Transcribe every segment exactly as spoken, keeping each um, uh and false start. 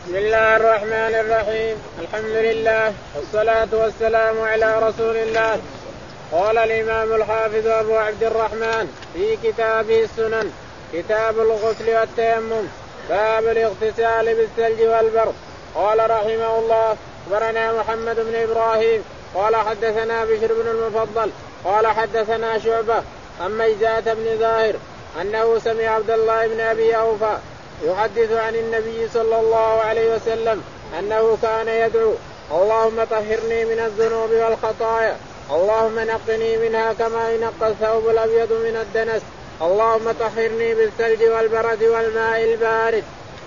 بسم الله الرحمن الرحيم. الحمد لله والصلاة والسلام على رسول الله. قال الإمام الحافظ أبو عبد الرحمن في كتابه السنن كتاب الغسل والتيمم باب الاغتسال بالثلج والبرد. قال رحمه الله أخبرنا محمد بن إبراهيم قال حدثنا بشر بن المفضل قال حدثنا شعبة عن ميزات بن ظاهر أنه سمع عبد الله بن أبي أوفى يحدث عن النبي صلى الله عليه وسلم أنه كان يدعو اللهم طهرني من الذنوب والخطايا اللهم نقني منها كما ينقى الثوب الأبيض من الدنس اللهم طهرني بالثلج والبرد والماء البارد.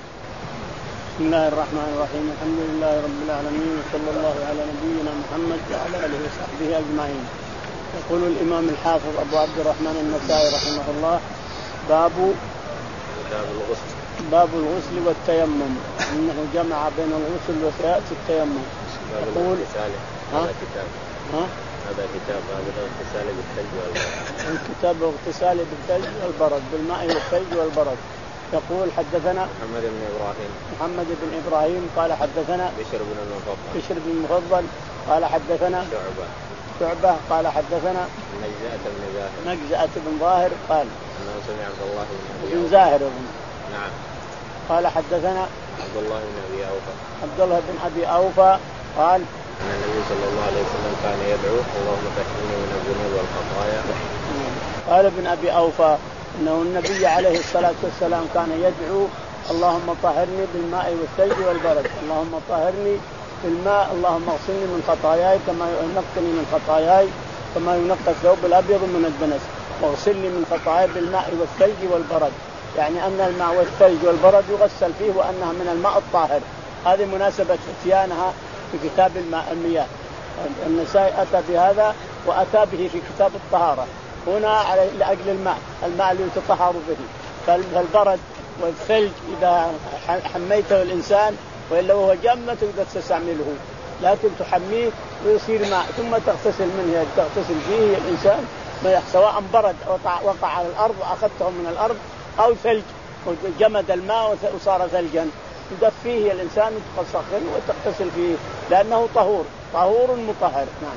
بسم الله الرحمن الرحيم. الحمد لله رب العالمين وصلى الله على نبينا محمد وعلى آله وصحبه أجمعين. يقول الإمام الحافظ أبو عبد الرحمن النسائي رحمه الله باب باب الغسل باب الغسل والتيمم انه جمع بين الغسل وسيأتي التيمم. يقول هذا كتاب ها هذا كتاب باب الاغتسال بالثلج والبرد. الكتاب الاغتسال بالثلج والبرد بالماء والثلج والبرد. يقول حدثنا محمد بن ابراهيم محمد بن ابراهيم قال حدثنا بشر بن المفضل بشر بن المفضل قال حدثنا شعبة شعبة قال حدثنا مجزأة بن ظاهر مجزأة بن ظاهر قال انه سمع عبد الله بن ابي بن ظاهر نعم قال حدثنا عبد الله بن ابي اوفى عبد الله بن ابي اوفى قال ان النبي صلى الله عليه وسلم كان يدعو اللهم طهرني من الذنوب والخطايا. قال ابن ابي اوفى انه النبي عليه الصلاه والسلام كان يدعو اللهم طهرني بالماء والثلج والبرد اللهم طهرني بالماء اللهم اغسلني من خطاياي كما ينقني من خطاياي كما ينقى الثوب الابيض من الدنس واغسلني من خطاياي بالماء والثلج والبرد. يعني ان الماء والثلج والبرد يغسل فيه وانها من الماء الطاهر. هذه مناسبه اتيانها في كتاب الماء المياه. النسائي اتى بهذا واتى به في كتاب الطهاره هنا على لاجل الماء الماء اللي يتطهر به. فالبرد والثلج اذا حميته الانسان والا وهو جمة تقدر تستعمله لكن تحميه ويصير ماء ثم تغتسل منه تغتسل فيه الانسان سواء برد وقع على الارض واخذته من الارض او ثلج وجمد الماء وصار ثلجا تدفيه الانسان وتغسل وتغتسل فيه لانه طهور طهور مطهر. نعم.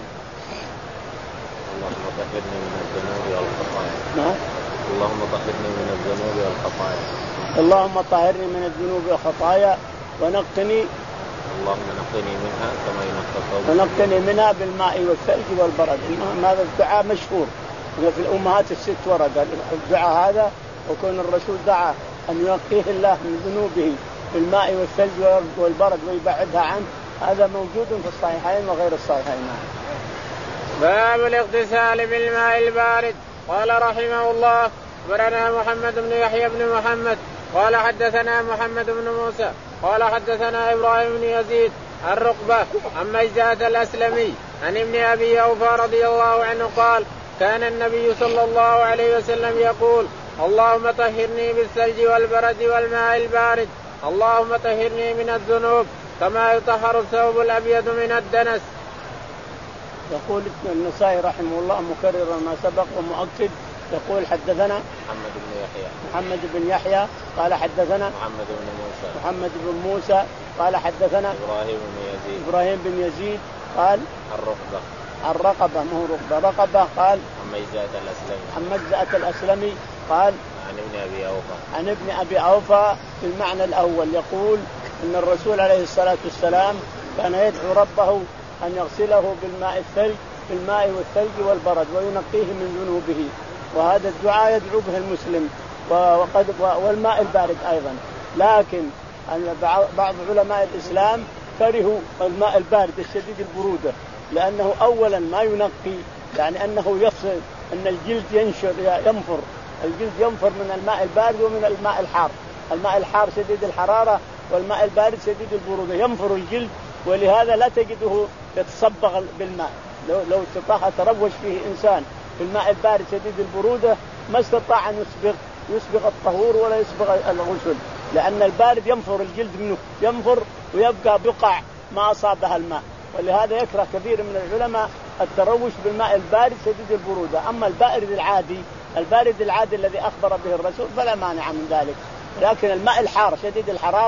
اللهم طهرني من الذنوب والخطايا. نعم. اللهم طهرني من الذنوب والخطايا. اللهم طهرني من الذنوب والخطايا ونقني اللهم نقني منها كما ينقى الثوب ونقني منها بالماء والثلج والبرد. هذا الدعاء مشهور في الأمهات الست ورد الدعاء هذا وكون الرسول دعا أن ينقيه الله من ذنوبه بالماء والثلج والبرد ويبعدها عنه. هذا موجود في الصحيحين وغير الصحيحين. باب الاغتسال بالماء البارد. قال رحمه الله أخبرنا محمد بن يحيى بن محمد قال حدثنا محمد بن موسى قال حدثنا إبراهيم بن يزيد الرقبة عن ميزات الأسلمي عن ابن أبي أوفى رضي الله عنه قال كان النبي صلى الله عليه وسلم يقول اللهم طهرني بالثلج والبرد والماء البارد اللهم طهرني من الذنوب كما يطهر الثوب الأبيض من الدنس. يقول النسائي رحمه الله مكررا ما سبق ومؤكد يقول حدثنا محمد بن يحيى محمد بن يحيى قال حدثنا محمد بن موسى محمد بن موسى قال حدثنا إبراهيم بن يزيد إبراهيم بن يزيد قال الرقبة الرقبة مو رقبة رقبة قال عن مجزأة الأسلمي عن مجزأة الأسلمي قال عن ابن أبي أوفى عن ابن أبي أوفى في المعنى الأول يقول إن الرسول عليه الصلاة والسلام كان يدعو ربه أن يغسله بالماء الثلج بالماء والثلج والبرد وينقيه من ذنوبه. وهذا الدعاء يدعو به المسلم وقد والماء البارد أيضا. لكن بعض علماء الإسلام كرهوا الماء البارد الشديد البرودة لأنه أولا ما ينقي يعني أنه يفصل أن الجلد ينشر ينفر الجلد ينفر من الماء البارد ومن الماء الحار. الماء الحار شديد الحرارة والماء البارد شديد البرودة ينفر الجلد ولهذا لا تجده يتصبغ بالماء. لو لو استطاع تروش فيه إنسان في الماء البارد شديد البرودة ما استطاع أن يسبغ يسبغ الطهور ولا يسبغ الغسل لأن البارد ينفر الجلد منه ينفر ويبقى بقع ما أصابها الماء. ولهذا يكره كثير من العلماء التروش بالماء البارد شديد البرودة. أما البارد العادي البارد العادي الذي أخبر به الرسول فلا مانع من ذلك. لكن الماء الحار شديد الحرارة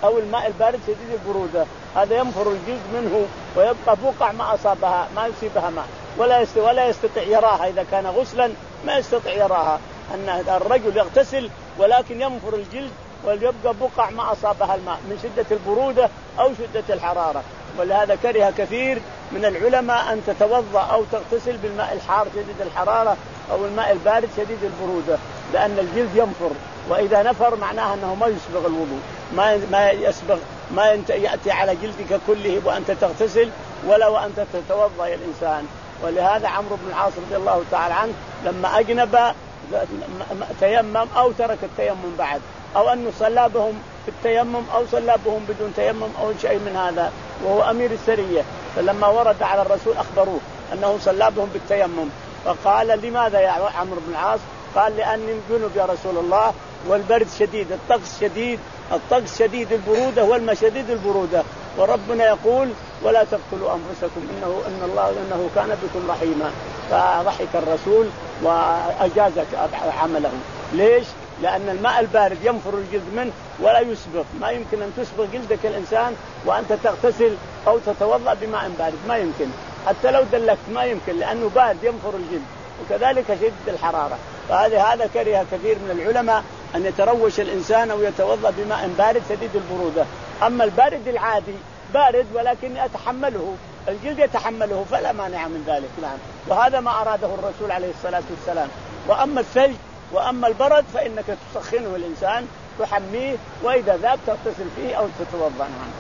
أو الماء البارد شديد البرودة، هذا ينفر الجلد منه ويبقى بقع ما أصابها ما يصيبها ماء ولا ولا يستطيع يراها. إذا كان غسلا ما يستطيع يراها، أن الرجل يغتسل ولكن ينفر الجلد ويبقى بقع ما أصابها الماء من شدة البرودة أو شدة الحرارة. ولهذا كره كثير من العلماء أن تتوضأ أو تغتسل بالماء الحار شديد الحرارة أو الماء البارد شديد البرودة، لأن الجلد ينفر، وإذا نفر معناها أنه ما يسبغ الوضوء، ما ما يسبغ ما يأتي على جلدك كله وأنت تغتسل ولا وأنت تتوضأ يا الإنسان. ولهذا عمرو بن العاص رضي الله تعالى عنه لما أجنب تيمم أو ترك التيمم بعد، أو أنه صلى بهم في التيمم أو صلى بهم بدون تيمم أو شيء من هذا، وهو أمير السرية. فلما ورد على الرسول أخبروه أنه صلى بهم بالتيمم، فقال لماذا يا عمرو بن العاص؟ قال لأني جنب يا رسول الله والبرد شديد، الطقس شديد، الطقس شديد البرودة والماء شديد البرودة، وربنا يقول ولا تقتلوا أنفسكم إنه إن الله إنه كان بكم رحيما. فضحك الرسول وأجاز عمله. ليش؟ لأن الماء البارد ينفر الجلد منه ولا يسبغ، ما يمكن أن تسبغ جلدك الإنسان وأنت تغتسل أو تتوضأ بماء بارد، ما يمكن، حتى لو دلكت ما يمكن، لأنه بارد ينفر الجلد، وكذلك شدة الحرارة. فهذا هذا كره كثير من العلماء أن يتروش الإنسان أو يتوضأ بماء بارد شديد البرودة. أما البارد العادي بارد ولكن يتحمله الجلد يتحمله فلا مانع من ذلك. نعم، وهذا ما أراده الرسول عليه الصلاة والسلام. وأما الثلج وأما البرد فإنك تسخنه الإنسان تحميه، وإذا ذاب تغتسل فيه أو تتوضأ. نعم.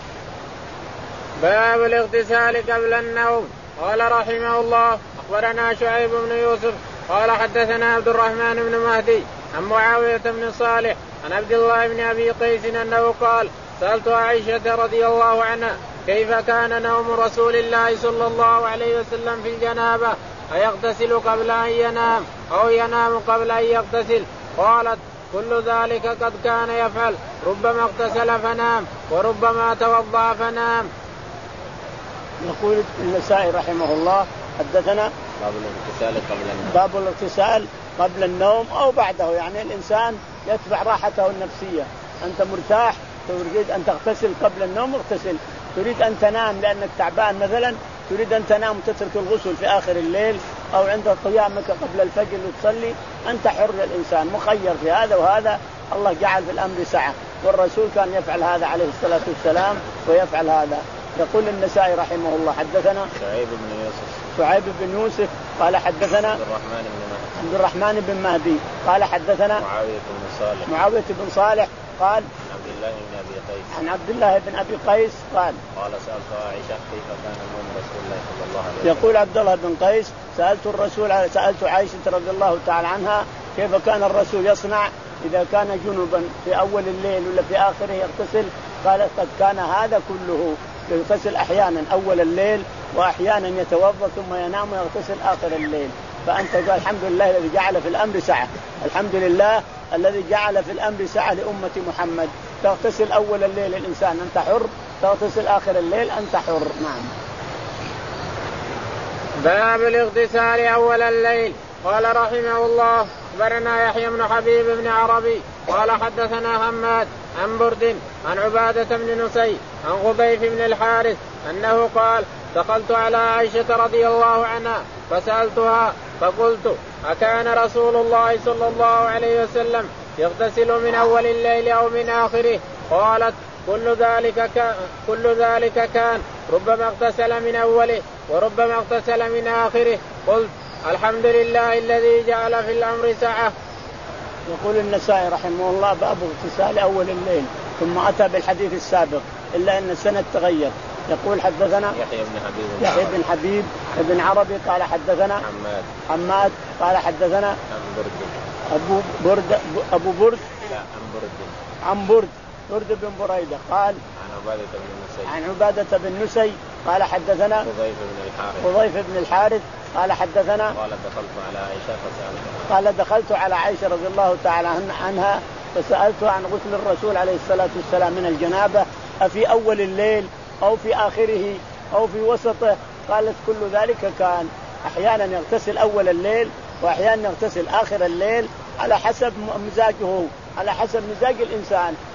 باب الاغتسال قبل النوم. قال رحمه الله أخبرنا شعيب بن يوسف قال حدثنا عبد الرحمن بن مهدي عن معاوية بن صالح عن عبد الله بن أبي قيس أنه قال سألت عائشة رضي الله عنها كيف كان نوم رسول الله صلى الله عليه وسلم في الجنابة، أيغتسل قبل أن ينام أو ينام قبل أن يغتسل؟ قالت كل ذلك قد كان يفعل، ربما اغتسل فنام وربما توضأ فنام. يقول النسائي رحمه الله حدثنا باب الاغتسال قبل النوم. باب الاغتسال قبل النوم أو بعده، يعني الإنسان يتبع راحته النفسية. أنت مرتاح تريد أن تغتسل قبل النوم اغتسل، تريد أن تنام لأنك تعبان مثلا تريد أن تنام وتترك الغسل في آخر الليل أو عند قيامك قبل الفجر وتصلي، أنت حر الإنسان مخير في هذا وهذا. الله جعل في الأمر سعة، والرسول كان يفعل هذا عليه الصلاة والسلام ويفعل هذا. يقول النسائي رحمه الله حدثنا شعيب بن يوسف شعيب بن يوسف قال حدثنا عبد الرحمن بن مهدي عبد الرحمن بن مهدي قال حدثنا معاوية بن صالح معاوية بن صالح قال عبد الله بن أبي قيس عن عبد الله بن أبي قيس قال قال سألت عائشة كيف كان نوم رسول الله صلى الله عليه وسلم. يقول عبد الله بن قيس سألت الرسول سألت عائشة رضي الله تعالى عنها كيف كان الرسول يصنع إذا كان جنبا في أول الليل ولا في آخره يغتسل؟ قالت قد كان هذا كله، يغتسل أحيانا أول الليل وأحيانا يتوضأ ثم ينام ويغتسل آخر الليل. فأنت قال الحمد لله الذي جعل في الأمر سعة، الحمد لله الذي جعل في الأمر سعة لأمة محمد. تغتسل أول الليل الإنسان أنت حر، تغتسل آخر الليل أنت حر. نعم. باب الاغتسال أول الليل. قال رحمه الله أخبرنا يحيى بن حبيب بن عربي قال حدثنا حماد عن برد عن عبادة بن نسي عن غضيف بن الحارث أنه قال دخلت على عائشة رضي الله عنها فسألتها فقلت أكان رسول الله صلى الله عليه وسلم يغتسل من أول الليل أو من آخره؟ قالت كل ذلك كان, كل ذلك كان ربما اغتسل من أوله وربما اغتسل من آخره. قلت الحمد لله الذي جعل في الأمر سعة. يقول النسائي رحمه الله باب اغتسال أول الليل، ثم أتى بالحديث السابق إلا أن السند تغير. يقول حدثنا يحيى بن حبيب يحيى بن حبيب بن عربي قال حدثنا حماد حماد قال حدثنا عن برد أبو برد أبو برد لا عن برد عن برد برد بن بريدة قال عن عبادة بن نسي عن عبادة بن نسي قال حدثنا غضيف بن الحارث غضيف بن الحارث قال حدثنا قال دخلت على عائشة فسألتها قال دخلت على عائشة رضي الله تعالى عنها فسألتها عن غسل الرسول عليه الصلاة والسلام من الجنابة أفي أول الليل أو في آخره أو في وسطه؟ قالت كل ذلك كان، أحيانا يغتسل أول الليل وأحيانا يغتسل آخر الليل على حسب مزاجه، على حسب مزاج الإنسان.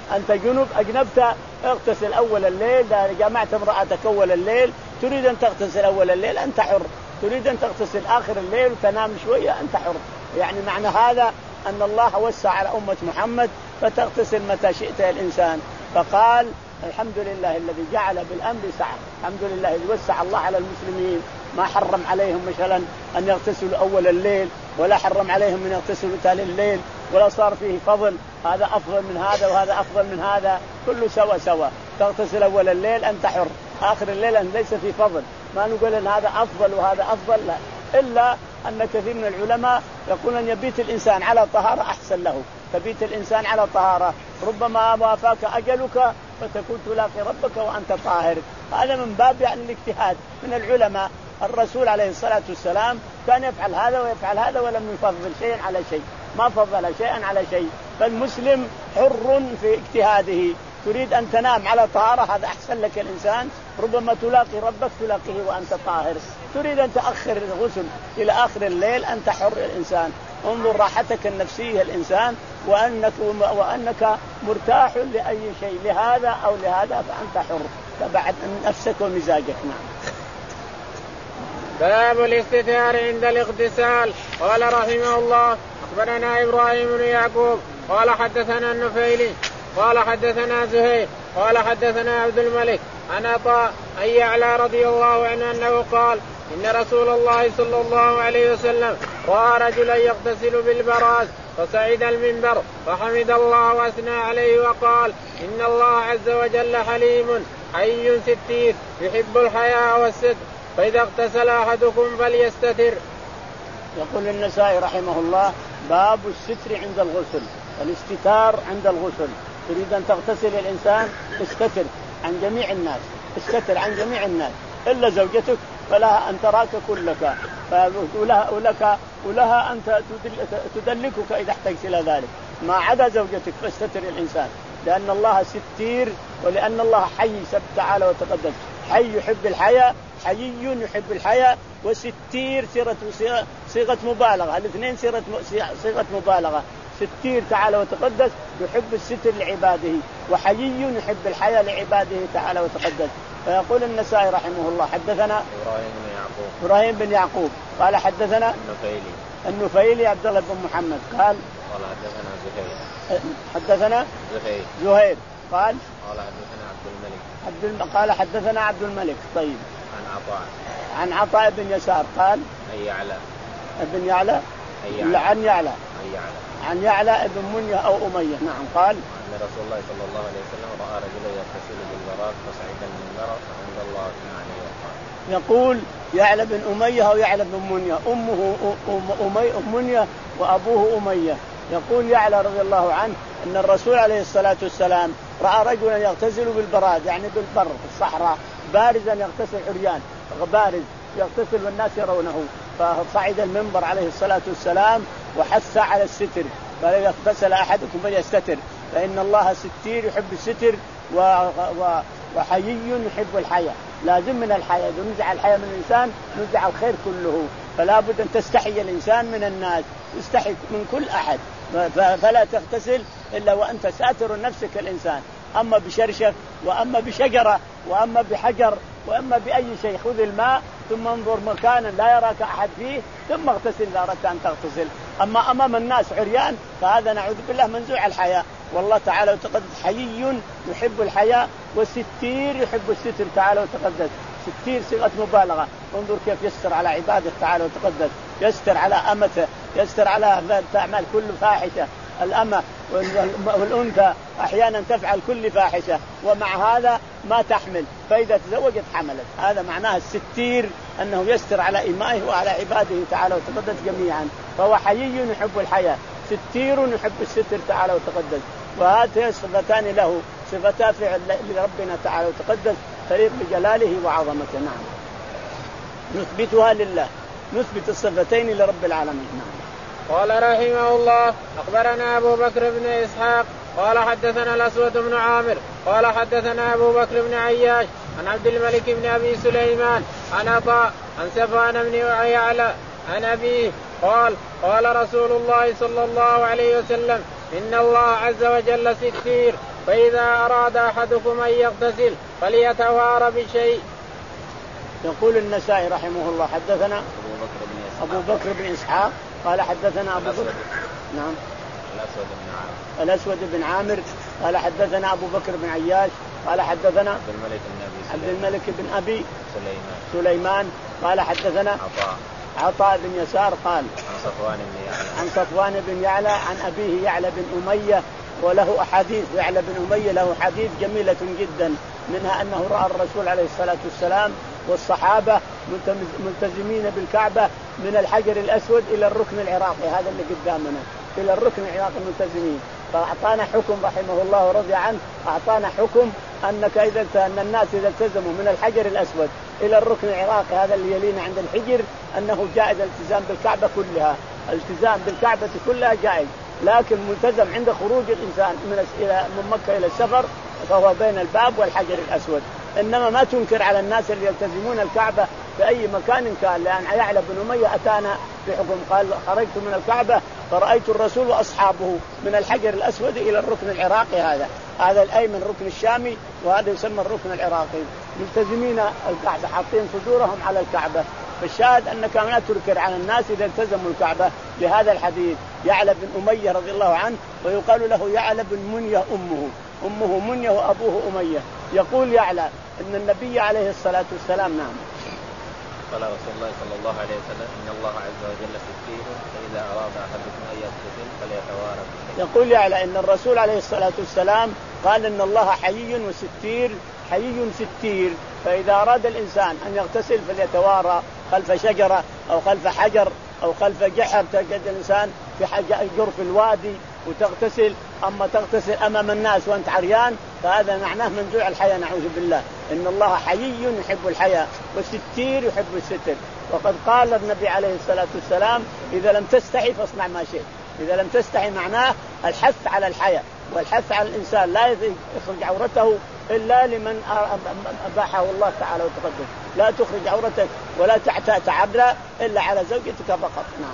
أنت جنب أجنبت اغتسل أول الليل، جمعت امرأتك أول الليل تريد أن تغتسل أول الليل أنت حر، تريد أن تغتسل آخر الليل وتنام شوية أنت حر. يعني معنى هذا أن الله وسع على أمة محمد فتغتسل متى شئت يا الإنسان. فقال الحمد لله الذي جعل بالأمر سعة، الحمد لله الذي وسع الله على المسلمين، ما حرم عليهم مثلا أن يغتسلوا أول الليل ولا حرم عليهم أن يغتسلوا ثاني الليل، ولا صار فيه فضل هذا أفضل من هذا وهذا أفضل من هذا، كله سوا سوا. تغتسل أول الليل أنت حر، آخر الليل أن ليس في فضل، ما نقول أن هذا أفضل وهذا أفضل، لا، إلا أن كثير من العلماء يقول أن يبيت الإنسان على طهارة أحسن له، تبيت الإنسان على طهارة، ربما وافاك أجلك فتكون تلاقي ربك وأنت طاهر. هذا من باب يعني الاجتهاد من العلماء. الرسول عليه الصلاة والسلام كان يفعل هذا ويفعل هذا ولم يفضل شيئا على شيء، ما فضل شيئا على شيء. فالمسلم حر في اجتهاده، تريد أن تنام على طهارة هذا أحسن لك الإنسان، ربما تلاقي ربك تلاقيه وأنت طاهر. تريد أن تأخر الغسل إلى آخر الليل أنت حر الإنسان. انظر راحتك النفسية الإنسان، وأنك, وأنك مرتاح لأي شيء، لهذا أو لهذا فأنت حر، تبعد نفسك ومزاجك. نعم. باب الاستتار عند الاغتسال. قال رحمه الله أخبرنا إبراهيم بن يعقوب قال حدثنا النفيلي قال حدثنا زهير قال حدثنا عبد الملك عن عطاء أن يعلى رضي الله عنه أنه قال إن رسول الله صلى الله عليه وسلم رأى رجلا يغتسل بالبراز فصعد المنبر فحمد الله وأثنى عليه وقال إن الله عز وجل حليم حي ستير يحب الحياء والستر، فإذا اغتسل أحدكم فليستتر. يقول النسائي رحمه الله باب الستر عند الغسل، الاستتار عند الغسل. تريد أن تغتسل الإنسان استتر عن جميع الناس، استتر عن جميع الناس إلا زوجتك فلها أن تراك كلك، ولها, ولك ولها أن تدلكك إذا احتجت إلى ذلك، ما عدا زوجتك فاستتر الإنسان، لأن الله ستير ولأن الله حي تعالى وتقدس، حي يحب الحياة، حيي يحب الحياة، وستير صيغة صيغة مبالغة، الاثنين صيغة صيغة مبالغة. ستير تعالى وتقدس يحب الستر لعباده، وحيي يحب الحياة لعباده تعالى وتقدس. فيقول النسائي رحمه الله حدثنا إبراهيم بن يعقوب إبراهيم بن يعقوب قال حدثنا النفيلي النفيلي عبد الله بن محمد قال قال حدثنا زهير حدثنا زهير زهير قال قال حدثنا عبد الملك عبد قال حدثنا عبد الملك. طيب. عن عطاء عن عطاء بن يسار قال أي يعلى ابن يعلى عن يعلى عن يعلى ابن منيه أو أمية. نعم. قال أن رسول الله صلى الله عليه وسلم رأى رجلا يغتسل بالبراز فصعد المنبر فحمد الله وأثنى عليه وقال. يقول يعلى بن أمية أو يعلى بن منيه، أمه أمية منيه وأبوه أمية. يقول يعلى رضي الله عنه أن الرسول عليه الصلاة والسلام رأى رجلا يغتسل بالبراز يعني بالبر في الصحراء، بارزا يغتسل عريان بارز يغتسل والناس يرونه، فصعد المنبر عليه الصلاة والسلام وحث على الستر، قال إذا اغتسل أحدكم فليستتر فإن الله ستير يحب الستر و... و... وحيي يحب الحياة. لازم من الحياة، إذا نزع الحياة من الإنسان نزع الخير كله، فلا بد أن تستحي الإنسان من الناس، تستحي من كل أحد، فلا تغتسل إلا وأنت ساتر نفسك الإنسان، أما بشرشف وأما بشجرة وأما بحجر وأما بأي شيء. خذ الماء ثم انظر مكانا لا يراك أحد فيه ثم اغتسل إذا أردت أن تغتسل. أما أمام الناس عريان فهذا نعوذ بالله منزوع الحياة. والله تعالى وتقدس حيي يحب الحياة، والستير يحب الستر تعالى وتقدس. ستير صيغة مبالغة، انظر كيف يستر على عباده تعالى وتقدس، يستر على أمته، يستر على تعمل كل فاحشة، الأمة والأنثى أحيانا تفعل كل فاحشة ومع هذا ما تحمل، فإذا تزوجت حملت. هذا معناه الستير أنه يستر على إمائه وعلى عباده تعالى وتقدس جميعا، فهو حيي يحب الحياة، ستير يحب الستر تعالى وتقدس. وهاتان صفتان له، صفتا فعل لربنا تعالى وتقدس تليق بجلاله وعظمته. نعم. نثبتها لله، نثبت الصفتين لرب العالمين. نعم. قال رحمه الله أخبرنا أبو بكر بن إسحاق قال حدثنا الأسود بن عامر قال حدثنا أبو بكر بن عياش عن عبد الملك بن أبي سليمان عن عطاء عن سفان بن يعلى عن أبيه قال قال رسول الله صلى الله عليه وسلم إن الله عز وجل ستير فإذا أراد أحدكم أن يغتسل فليتوارى بشيء. يقول النسائي رحمه الله حدثنا أبو بكر بن إسحاق أبو بكر بن إسحاق قال حدثنا أبو بكر نعم الأسود بن عامر الأسود بن عامر قال حدثنا أبو بكر بن عياش قال حدثنا عبد الملك بن أبي عبد الملك بن أبي سليمان سليمان قال حدثنا عطاء عطاء بن يسار قال عن صفوان بن يعلى عن صفوان بن يعلى عن أبيه يعلى بن أمية وله أحاديث. يعلى بن أمية له حديث جميلة جدا منها أنه رأى الرسول عليه الصلاة والسلام والصحابة ملتزمين بالكعبة من الحجر الأسود إلى الركن العراقي هذا اللي قدامنا إلى الركن العراقي ملتزمين. فأعطانا حكم رحمه الله ورضي عنه أعطانا حكم أنك إذا أن الناس إذا التزموا من الحجر الأسود إلى الركن العراقي هذا اللي يلينا عند الحجر أنه جائز الالتزام بالكعبة كلها. الالتزام بالكعبة كلها جائز لكن ملتزم عند خروج الإنسان من إلى من مكة إلى السفر فهو بين الباب والحجر الأسود. إنما ما تنكر على الناس اللي يلتزمون الكعبة في أي مكان كان لأن يعلى بن أمية أتانا في حكم قال خرجت من الكعبة فرأيت الرسول وأصحابه من الحجر الأسود إلى الركن العراقي هذا هذا الأيمن ركن الشامي وهذا يسمى الركن العراقي ملتزمين الكعبة حاطين صدورهم على الكعبة. فالشاهد أنك لا تنكر على الناس إذا التزموا الكعبة بهذا الحديث. يعلى بن أمية رضي الله عنه ويقال له يعلى بن منية أمه أمه منية وأبوه أمية. يقول يعلى أن النبي عليه الصلاة والسلام نعم قال رسول الله صلى الله عليه وسلم إن الله عز وجل ستير فإذا أراد أحدكم أن يغتسل فليتوارى بشيء. يقول يعلى أن الرسول عليه الصلاة والسلام قال إن الله حيي وستير حيي ستير فإذا أراد الإنسان أن يغتسل فليتوارى خلف شجرة أو خلف حجر أو خلف جحر تجد الإنسان في جرف الوادي وتغتسل. أما تغتسل أمام الناس وأنت عريان فهذا معناه منزوع الحياة نعوذ بالله. إن الله حيي يحب الحياة والستير يحب الستر. وقد قال النبي عليه الصلاة والسلام إذا لم تستحي فاصنع ما شئت. إذا لم تستحي معناه الحث على الحياة والحث على الإنسان لا يخرج عورته إلا لمن أباحه الله تعالى وتقدم. لا تخرج عورتك ولا تعتعبلا إلا على زوجتك فقط. نعم.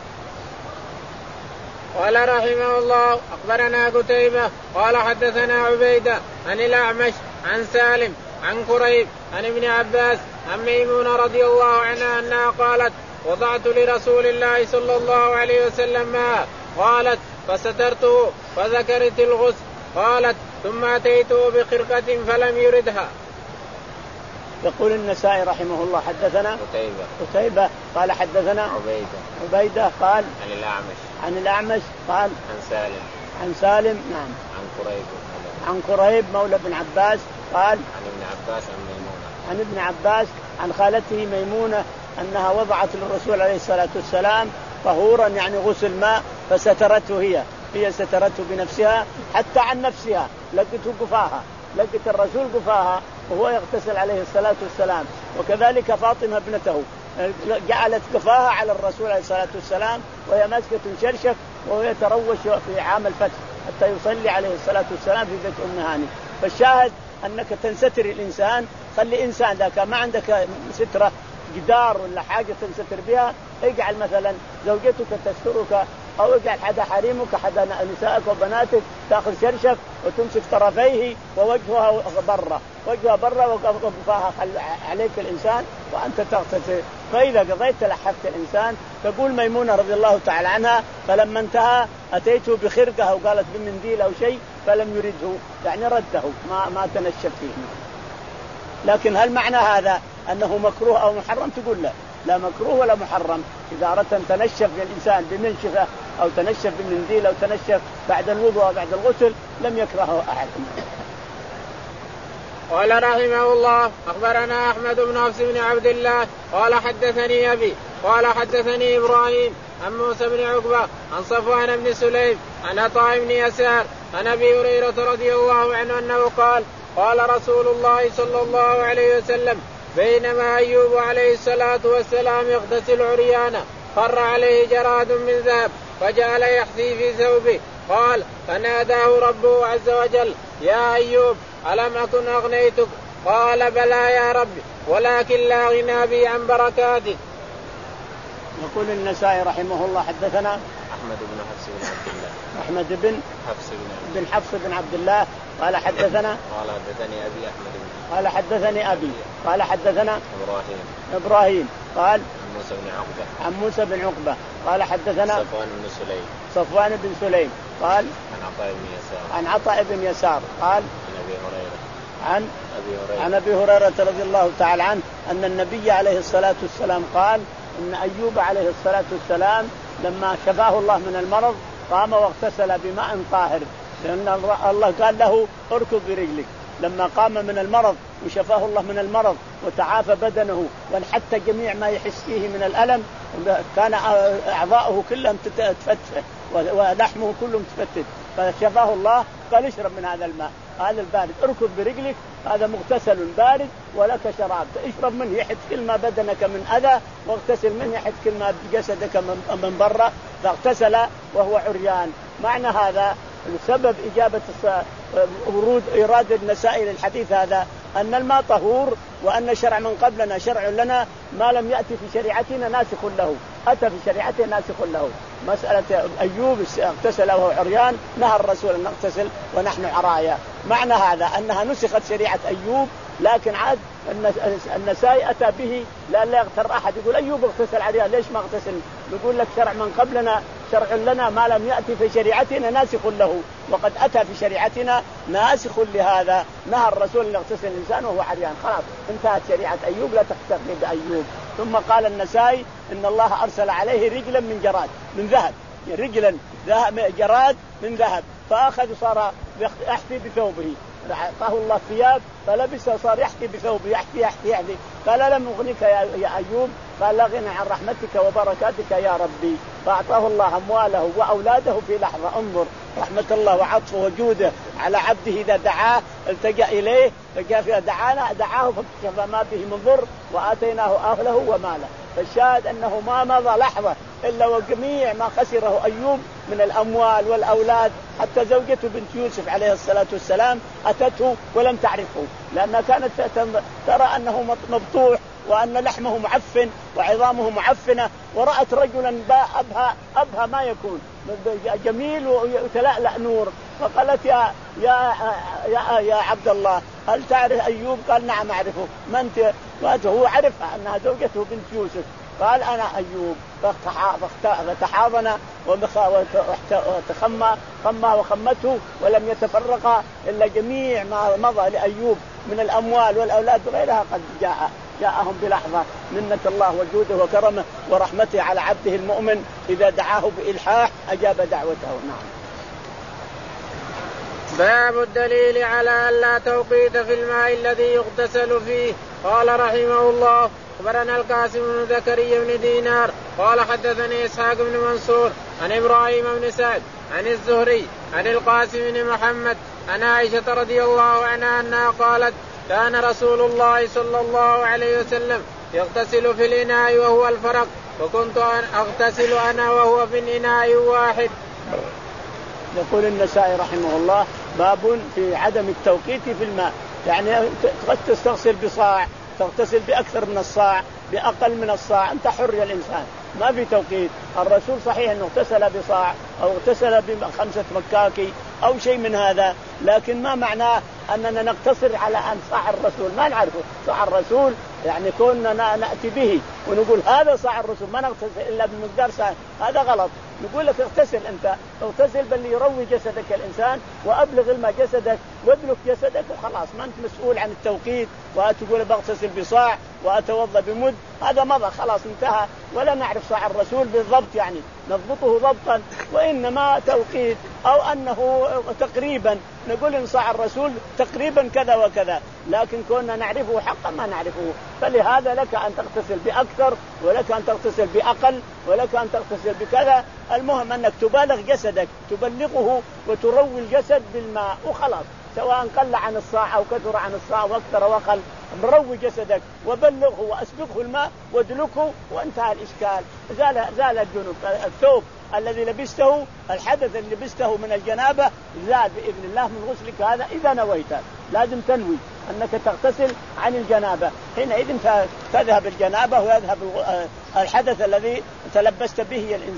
قال رحمه الله أخبرنا قتيبة قال حدثنا عبيدة عن الأعمش عن سالم عن كريب عن ابن عباس عن ميمونة رضي الله عنها أنها قالت وضعت لرسول الله صلى الله عليه وسلم ماء قالت فسترته فذكرت الغسل قالت ثم أتيته بخرقة فلم يردها. يقول النسائي رحمه الله حدثنا قتيبة قتيبة قال حدثنا عبيدة عبيدة قال عن الأعمش عن الأعمش قال عن سالم عن سالم نعم عن كريب عن كريب مولى بن عباس قال عن ابن عباس عن ميمونة عن ابن عباس عن خالته ميمونة أنها وضعت للرسول عليه الصلاة والسلام طهورا يعني غسل ماء فسترته هي هي سترته بنفسها حتى عن نفسها لقته قفاها لقت الرسول قفاها وهو يغتسل عليه الصلاة والسلام. وكذلك فاطمة ابنته جعلت قفاها على الرسول عليه الصلاة والسلام وهي ماسكة شرشف وهو يتروش في عام الفتح حتى يصلي عليه الصلاة والسلام في بيت أم هاني. فالشاهد أنك تنستر الإنسان. خلي إنسان ذاك ما عندك سترة جدار ولا حاجة تنستر بها اجعل مثلا زوجتك تسترك أو اجعل حدا حريمك حدا نسائك وبناتك تأخذ شرشف وتمسك طرفيه ووجهها برا وجهها برا وقفاها عليك الإنسان وأنت تغتسل. فإذا قضيت لحفت الإنسان تقول ميمونة رضي الله تعالى عنها فلما انتهى أتيته بخرقة وقالت بمنديل أو شيء فلم يرده يعني رده ما ما تنشف فيه. لكن هل معنى هذا أنه مكروه أو محرم؟ تقول لا لا مكروه ولا محرم. إذا أردت أن تنشف الإنسان بمنشفة أو تنشف بمنديل أو تنشف بعد الوضوء أو بعد الغسل لم يكرهه أحد. قال رحمه الله أخبرنا أحمد بن حفص بن عبد الله قال حدثني أبي قال حدثني إبراهيم عن موسى بن عقبة عن صفوان بن سليم عن عطاء بن يسار عن أبي هريرة رضي الله عنه أنه قال قال رسول الله صلى الله عليه وسلم بينما أيوب عليه الصلاة والسلام يغتسل عريانا خر عليه جراد من ذهب فجعل يحثي في ثوبه قال فناداه ربه عز وجل يا أيوب ألم أكن أغنيتك قال بلى يا رب ولكن لا غنى بي عن بركاتك. يقول النسائي رحمه الله حدثنا أحمد بن حفص بن عبد الله. أحمد بن حفص بن, بن حفص بن عبد الله قال حدثنا. قال حدثني أبي أحمد بن. قال حدثني أبي. قال حدثنا إبراهيم. إبراهيم قال عن موسى بن عقبة. عن موسى بن عقبة قال حدثنا صفوان بن سليم. صفوان بن سليم قال عن عطاء بن يسار. عن عطاء بن يسار قال عن أبي هريرة. عن أبي هريرة. عن أبي هريرة رضي الله تعالى عنه أن النبي عليه الصلاة والسلام قال إن أيوب عليه الصلاة والسلام لما شفاه الله من المرض قام واغتسل بماء طاهر، لأن الله قال له اركض برجلك. لما قام من المرض وشفاه الله من المرض وتعافى بدنه وانحت جميع ما يحس فيه من الألم، كان أعضاؤه كلهم تتفتت ولحمه كله متفتت، فشفاه الله قال اشرب من هذا الماء هذا البارد، اركض برجلك هذا مغتسل بارد ولك شراب، اشرب منه يحد كل ما بدنك من أذى واغتسل منه يحد كل ما جسدك من برا. فاغتسل وهو عريان. معنى هذا سبب إجابة ورود إرادة النسائي للحديث هذا أن الماء طهور، وأن شرع من قبلنا شرع لنا ما لم يأتي في شريعتنا ناسخ له، أتى في شريعته ناسخ له. مسألة أيوب اغتسل وهو عريان نهى الرسول أن نغتسل ونحن عرايا. معنى هذا أنها نسخت شريعة أيوب، لكن عاد النسائي أتى به لأن لا يغتر أحد يقول أيوب اغتسل عريان ليش ما اغتسل. يقول لك شرع من قبلنا شرع لنا ما لم يأتي في شريعتنا ناسخ له، وقد أتى في شريعتنا ناسخ لهذا. نهى الرسول أن يغتسل الإنسان وهو عريان، خلاص انتهت شريعة أيوب لا تختلف بأيوب. ثم قال النسائي إن الله أرسل عليه رجلا من جراد من ذهب، رجلا جراد من ذهب، فأخذ صار يحفي بثوبه، أعطاه الله ثياب فلبسه وصار يحكي بثوبه يحكي يحكي يحكي. قال لم أغنيك يا أيوب، قال لا غنى عن رحمتك وبركاتك يا ربي. فأعطاه الله أمواله وأولاده في لحظة. انظر رحمة الله وعطفه وجوده على عبده إذا دعاه التجأ إليه، فجاء فيها دعانا دعاه فكشف ما به من ضر وآتيناه أهله وماله. فالشاهد أنه ما مضى لحظة إلا وجميع ما خسره أيوب من الأموال والأولاد، حتى زوجته بنت يوسف عليه الصلاة والسلام أتته ولم تعرفه، لأنها كانت ترى أنه مبطوح وأن لحمه معفن وعظامه معفنة، ورأت رجلا أبهى أبهى ما يكون جميل ويتلألأ نور، فقالت يا يا يا يا عبد الله هل تعرف أيوب؟ قال نعم أعرفه. من أنت؟ هو عرفها أنها زوجته بنت يوسف. قال أنا أيوب. فتحاضن وتخمى خمى وخمته ولم يتفرقا إلا جميع ما مضى لأيوب من الأموال والأولاد غيرها قد جاء جاءهم بلحظة. منة الله وجوده وكرمه ورحمته على عبده المؤمن إذا دعاه بإلحاح أجاب دعوته. نعم. باب الدليل على أن لا توقيت في الماء الذي يغتسل فيه. قال رحمه الله أخبرنا القاسم بن زكريا بن دينار قال حدثني إسحاق بن منصور عن إبراهيم بن سعد عن الزهري عن القاسم بن محمد عن عائشة رضي الله عنها أنها قالت كان رسول الله صلى الله عليه وسلم يغتسل في الإناء وهو الفرق، وكنت أغتسل أنا وهو في الإناء واحد. يقول النسائي رحمه الله باب في عدم التوقيت في الماء، يعني قد تستغسل بصاع تغتسل بأكثر من الصاع بأقل من الصاع، أنت حر يا الإنسان ما في توقيت. الرسول صحيح أنه اغتسل بصاع أو اغتسل بخمسة مكاكي أو شيء من هذا، لكن ما معناه أننا نقتصر على أن صاع الرسول، ما نعرفه صاع الرسول يعني كنا نأتي به ونقول هذا صاع الرسول ما نغتسل إلا بمقدار صاع، هذا غلط. نقول لك اغتسل أنت اغتسل بل يروي جسدك الإنسان وأبلغ الماء جسدك وادلك جسدك وخلاص، ما أنت مسؤول عن التوقيت وتقول بغتسل بصاع وأتوضأ بمد، هذا مضى خلاص انتهى، ولا نعرف صاع الرسول بالضبط يعني نضبطه ضبطا، وإنما توقيت أو أنه تقريبا نقول إن صاع الرسول تقريبا كذا وكذا، لكن كنا نعرفه حقا ما نعرفه. فلهذا لك أن تغتسل بأكثر ولك أن تغتسل بأقل ولك أن تغتسل بكذا، المهم أنك تبالغ جسدك تبلغه وتروي الجسد بالماء وخلاص، سواء قل عن الصاع أو كثر عن الصاع واكثر وقل، روي جسدك وبلغه وأسبقه الماء وادلكه وانتهى الإشكال، زال زال الجنوب. الثوب الذي لبسته الحدث اللي لبسته من الجنابة زال بإذن الله من غسلك هذا إذا نويت، لازم تنوي أنك تغتسل عن الجنابة، حينئذ تذهب الجنابة ويذهب الحدث الذي تلبست به الإنسان.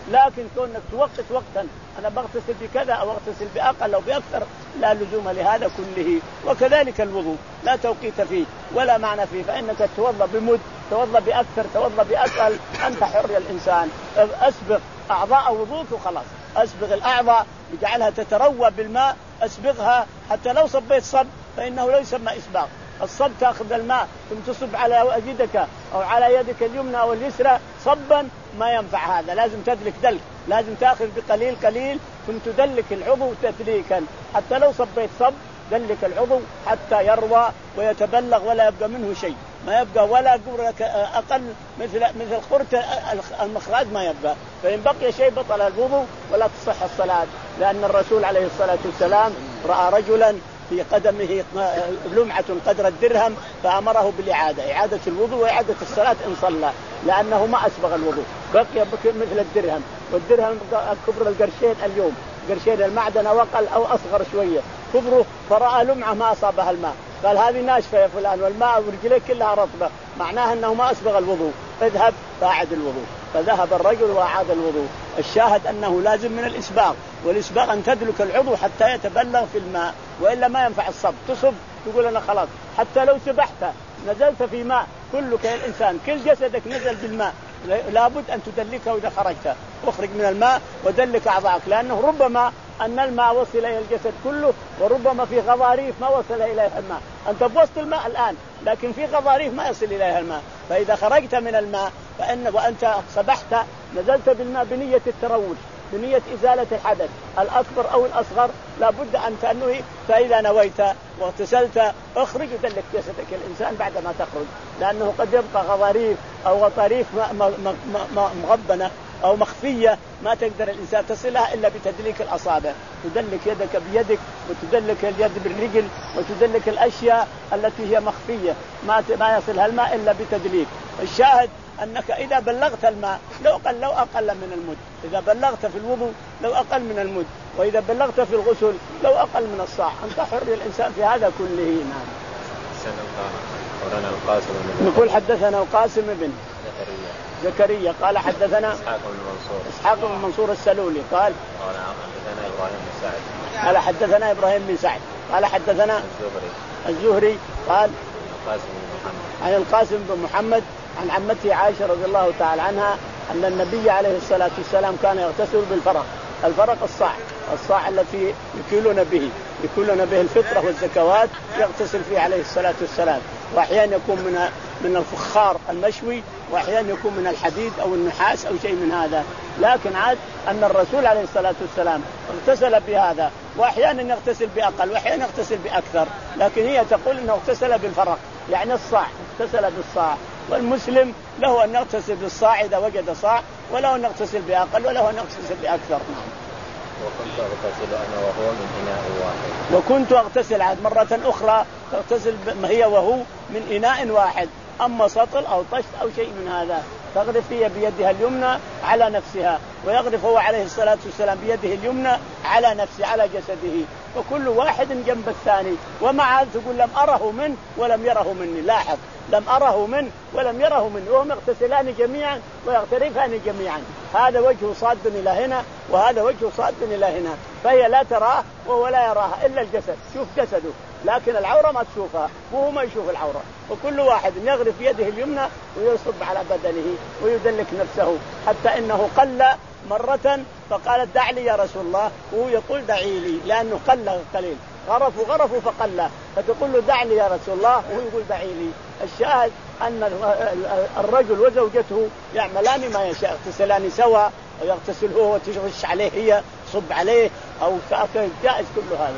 لكن كونك توقت وقتا أنا بغتسل بكذا أو أغتسل بأقل أو بأكثر لا لزوم لهذا كله. وكذلك الوضوء لا توقيت فيه ولا معنى فيه، فإنك توضأ بمد، توضأ بأكثر، توضأ بأقل، أنت حر يا الإنسان. أسبغ أعضاء وضوءك وخلاص، أسبغ الأعضاء اجعلها تتروى بالماء، أسبغها حتى لو صبيت صب فإنه لا يسمى إسباغ. الصب تأخذ الماء ثم تصب على يدك أو على يدك اليمنى أو اليسرى صبا، ما ينفع هذا، لازم تدلك دلك، لازم تأخذ بقليل قليل ثم تدلك العضو تدليكا، حتى لو صبيت صب دلك العضو حتى يروى ويتبلغ ولا يبقى منه شيء، ما يبقى ولا أقل مثل مثل قرة المخراج ما يبقى، فإن بقي شيء بطل الوضوء ولا تصح الصلاة. لأن الرسول عليه الصلاة والسلام رأى رجلا في قدمه لمعة قدر الدرهم فأمره بالإعادة، إعادة الوضوء وإعادة الصلاة إن صلى، لأنه ما أسبغ الوضوء، بقي مثل الدرهم، والدرهم كبر القرشين اليوم، قرشين المعدن وقل أو أصغر شوية كبره، فرأى لمعة ما أصابها الماء، قال هذه ناشفة يا فلان والماء ورجليك كلها رطبة، معناها أنه ما أسبغ الوضوء، اذهب فأعد الوضوء. فذهب الرجل وأعاد الوضوء. الشاهد أنه لازم من الإسباغ، والإسباغ أن تدلك العضو حتى يتبلغ في الماء، وإلا ما ينفع الصب. تصب تقول أنا خلاص، حتى لو سبحت نزلت في ماء كلك يا الإنسان كل جسدك نزل بالماء لابد أن تدلكه إذا خرجت، واخرج من الماء ودلك أعضاءك، لأنه ربما أن الماء وصل إلى الجسد كله، وربما في غضاريف ما وصل إليها الماء، أنت بوسط الماء الآن لكن في غضاريف ما يصل إليها الماء، فإذا خرجت من الماء فإن وأنت سبحت نزلت بالماء بنية التروج، بنية إزالة الحدث الأكبر أو الأصغر، لابد أن تنوي. فإذا نويت واغتسلت اخرج ودلك جسدك الإنسان بعد ما تخرج، لأنه قد يبقى غضاريف أو غطاريف مغبنة أو مخفية ما تقدر الإنسان تصلها إلا بتدليك الأصابع، تدلك يدك بيدك وتدلك اليد بالرجل وتدلك الأشياء التي هي مخفية ما ما يصلها الماء إلا بتدليك. الشاهد أنك إذا بلغت الماء لو أقل لو أقل من المد، إذا بلغت في الوضوء لو أقل من المد، وإذا بلغت في الغسل لو أقل من الصاع، أنت حر الإنسان في هذا كله. نعم. نقول حدثنا القاسم بن زكريا قال حدثنا إسحاق بن منصور إسحاق بن منصور السلولي قال قال حدثنا إبراهيم بن سعد قال حدثنا إبراهيم بن سعد قال حدثنا الزهري الزهري قال القاسم بن محمد عن القاسم بن محمد عن عمته عائشة رضي الله تعالى عنها أن النبي عليه الصلاة والسلام كان يغتسل بالفرق، الفرق الصاع، الصاع التي يكيلون به يكيلون به الفطرة والزكوات، يغتسل فيه عليه الصلاة والسلام، وأحيانا يكون من من الفخار المشوي، وأحيانا يكون من الحديد أو النحاس أو شيء من هذا، لكن عاد أن الرسول عليه الصلاة والسلام اغتسل بهذا، وأحيانا يغتسل بأقل وأحيانا يغتسل بأكثر، لكن هي تقول أنه اغتسل بالفرق يعني الصاع، اغتسل بالصاع. والمسلم له أن يغتسل بالصاع إذا وجد صاع، وله أن يغتسل بأقل وله أن يغتسل بأكثر. وكنت أغتسل أنا وهو من إناء واحد وكنت أغتسل عاد مرة أخرى تغتسل هي وهو من إناء واحد، أما سطل أو طشت أو شيء من هذا، تغرف هي بيدها اليمنى على نفسها، ويغرف هو عليه الصلاة والسلام بيده اليمنى على نفسه على جسده، وكل واحد جنب الثاني. ومع هذا تقول لم أره منه ولم يره مني، لاحظ لم أره منه ولم يره مني، وهم يغتسلان جميعا ويغترفان جميعا، هذا وجهه صاد إلى هنا وهذا وجهه صاد إلى هنا، فهي لا تراه وهو لا يراها إلا الجسد، شوف جسده لكن العورة ما تشوفها وهو ما يشوف العورة، وكل واحد يغرف يده اليمنى ويصب على بدنه ويدلك نفسه، حتى إنه قل مرة فقالت دع لي يا رسول الله، وهو يقول دعي لي لأنه قل قليل، غرفوا غرفوا فقل، فتقول له دع لي يا رسول الله وهو يقول دعي لي. الشاهد أن الرجل وزوجته يعملان ما يشاء، يغتسلان سوا، ويغتسل هو وتشرش عليه هي صب عليه أو جائز كل هذا.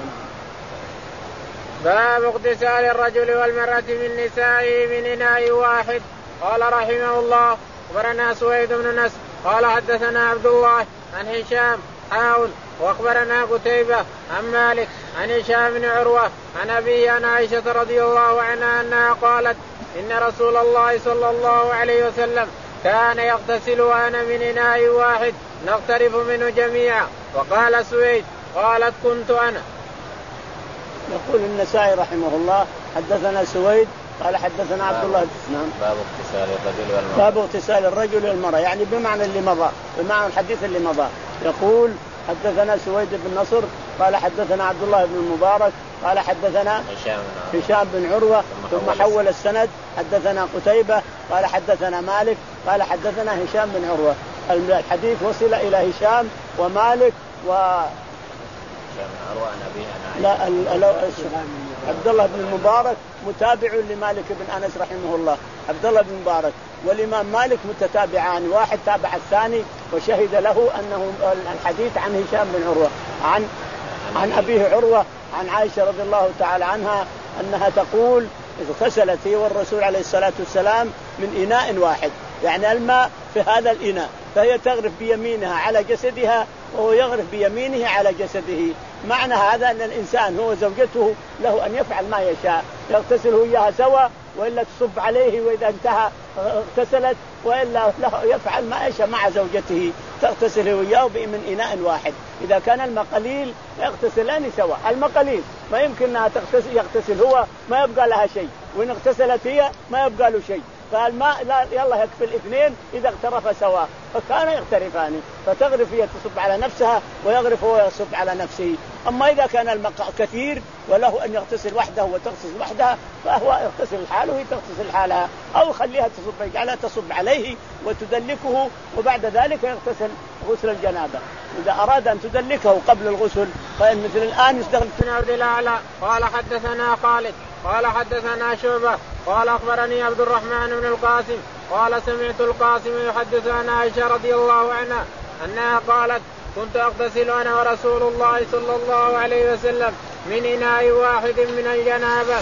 باب اغتسال الرجل والمرأة من نسائه من إناء واحد. قال رحمه الله أخبرنا سويد بن نصر قال حدثنا عبد الله عن هشام حاول وأخبرنا قتيبة عن مالك عن هشام بن عروة عن أبي عن عائشة رضي الله عنها أنها قالت إن رسول الله صلى الله عليه وسلم كان يغتسل وأنا من إناء واحد نقترف منه جميعا. وقال سويد قالت كنت أنا. يقول النسائي رحمه الله حدثنا سويد قال حدثنا عبد الله نعم باب اغتسال الرجل والمرأة باب اغتسال الرجل والمرأة يعني بمعنى اللي مضى بمعنى الحديث اللي مضى. يقول حدثنا سويد بن نصر قال حدثنا عبد الله بن المبارك قال حدثنا هشام بن عروة, هشام بن عروة ثم حول السند حدثنا قتيبة قال حدثنا مالك قال حدثنا هشام بن عروة. الحديث وصل إلى هشام ومالك و هشام بن عروة عن أبيه عن لا ال... عبد الله بن المبارك متابع لمالك بن أنس رحمه الله. عبد الله بن المبارك والإمام مالك متتابعان واحد تابع الثاني وشهد له أنه الحديث عن هشام بن عروة عن عن أبيه عروة عن عائشة رضي الله تعالى عنها أنها تقول اغتسلت هي والرسول عليه الصلاة والسلام من إناء واحد يعني الماء في هذا الإناء فهي تغرف بيمينها على جسدها وهو يغرف بيمينه على جسده. معنى هذا أن الإنسان هو زوجته له أن يفعل ما يشاء يغتسل إياها سوا وإلا تصب عليه وإذا انتهى اغتسلت وإلا له يفعل ما يشاء مع زوجته تغتسل وياه من إناء واحد. إذا كان الماء قليل يغتسلان سوا. الماء قليل ما يمكن أنها تغتسل يغتسل هو ما يبقى لها شيء وإن اغتسلت هي ما يبقى له شيء فالماء لا يلا يكفي الاثنين إذا اغترفا سوا فكان يغترفان فتغرف هي تصب على نفسها ويغرف هو يصب على نفسه. أما إذا كان الماء كثير وله أن يغتسل وحده وتغتسل وحدها فهو يغتسل حاله وهي تغتسل حالها أو خليها تصب يجعلها تصب عليه وتدلكه وبعد ذلك يغتسل غسل الجنابة. إذا أراد أن تدلكه قبل الغسل فإن مثل الآن يستغل. بن عبد الأعلى قال حدثنا خالد قال حدثنا شعبة قال أخبرني عبد الرحمن بن القاسم قال سمعت القاسم يحدث عن عائشة رضي الله عنها أنها قالت كنت أغتسل أنا ورسول الله صلى الله عليه وسلم من إناء واحد من الجنابة.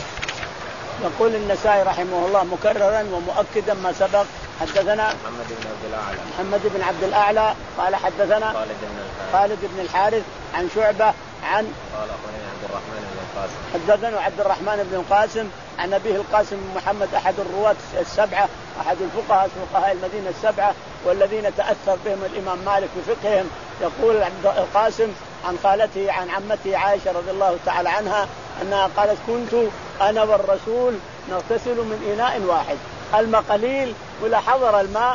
يقول النسائي رحمه الله مكررا ومؤكدا ما سبق حدثنا محمد بن عبد الأعلى محمد بن عبد الأعلى قال حدثنا خالد بن الحارث خالد بن الحارث عن شعبة عن قال أخبرني عبد الرحمن بن القاسم حدثنا عبد الرحمن بن القاسم عن أبيه القاسم بن محمد أحد الرواة السبعة أحد الفقهاء فقهاء المدينة السبعة والذين تأثر بهم الإمام مالك بفقههم. يقول عبد القاسم عن خالته عن عمته عائشة رضي الله تعالى عنها أنها قالت كنت أنا والرسول نغتسل من إناء واحد الماء قليل ولا حضر الماء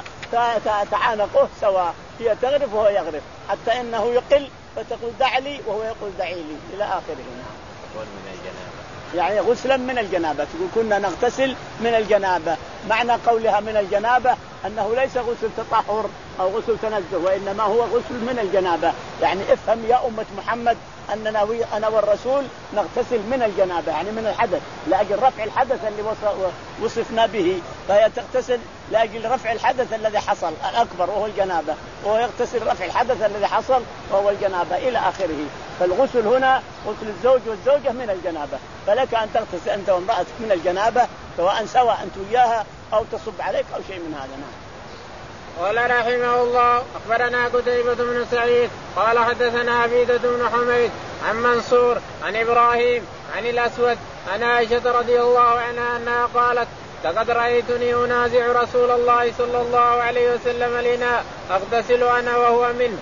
تعانقه سوا هي تغرف وهو يغرف حتى إنه يقل فتقول دع لي وهو يقول دعي لي إلى آخره. من الجنابة يعني غسلا من الجنابة تقول كنا نغتسل من الجنابة. معنى قولها من الجنابة أنه ليس غسل تطهر أو غسل تنزه وإنما هو غسل من الجنابة. يعني افهم يا أمة محمد أننا أنا والرسول نغتسل من الجنابة يعني من الحدث لأجل رفع الحدث اللي وصفنا به فهي تغتسل لأجل رفع الحدث الذي حصل الأكبر وهو الجنابة وهو يغتسل رفع الحدث الذي حصل وهو الجنابة إلى آخره. فالغسل هنا غسل الزوج والزوجة من الجنابة فلك أن تغتسل أنت وامرأتك من الجنابة سواء سوى أنت وياها أو تصب عليك أو شيء من هذا. نعم. قال رحمه الله أخبرنا قتيبة بن سعيد قال حدثنا عبيدة بن حميد عن منصور عن إبراهيم عن الأسود عن عائشة رضي الله عنها أنها قالت لقد رأيتني أنازع رسول الله صلى الله عليه وسلم الإناء أغتسل أنا وهو منه.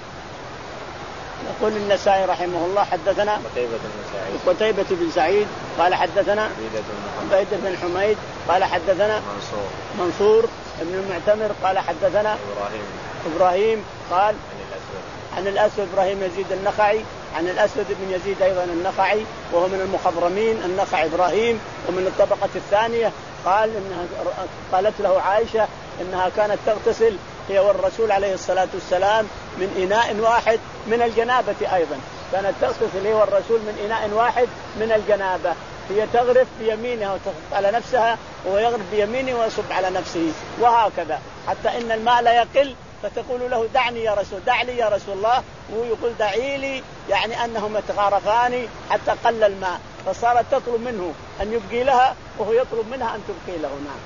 يقول النسائي رحمه الله حدثنا قتيبة بن سعيد قتيبة بن سعيد قال حدثنا عبيدة بن حميد قال حدثنا منصور منصور ابن المعتمر قال حدثنا إبراهيم إبراهيم قال عن الأسود عن الأسود إبراهيم يزيد النخعي عن الأسود بن يزيد أيضا النخعي وهو من المخضرمين النخعي إبراهيم ومن الطبقة الثانية. قال إنها قالت له عائشة إنها كانت تغتسل هي والرسول عليه الصلاة والسلام من إناء واحد من الجنابة أيضا كانت تغتسل هي والرسول من إناء واحد من الجنابة هي تغرف بيمينها وتصب على نفسها ويغرف بيمينه ويصب على نفسه وهكذا حتى إن الماء لا يقل فتقول له دعني يا رسول دع لي يا رسول الله وهو يقول دعي لي يعني أنهم يتغارفان حتى قل الماء فصارت تطلب منه أن يبقي لها وهو يطلب منها أن تبقي له. نعم.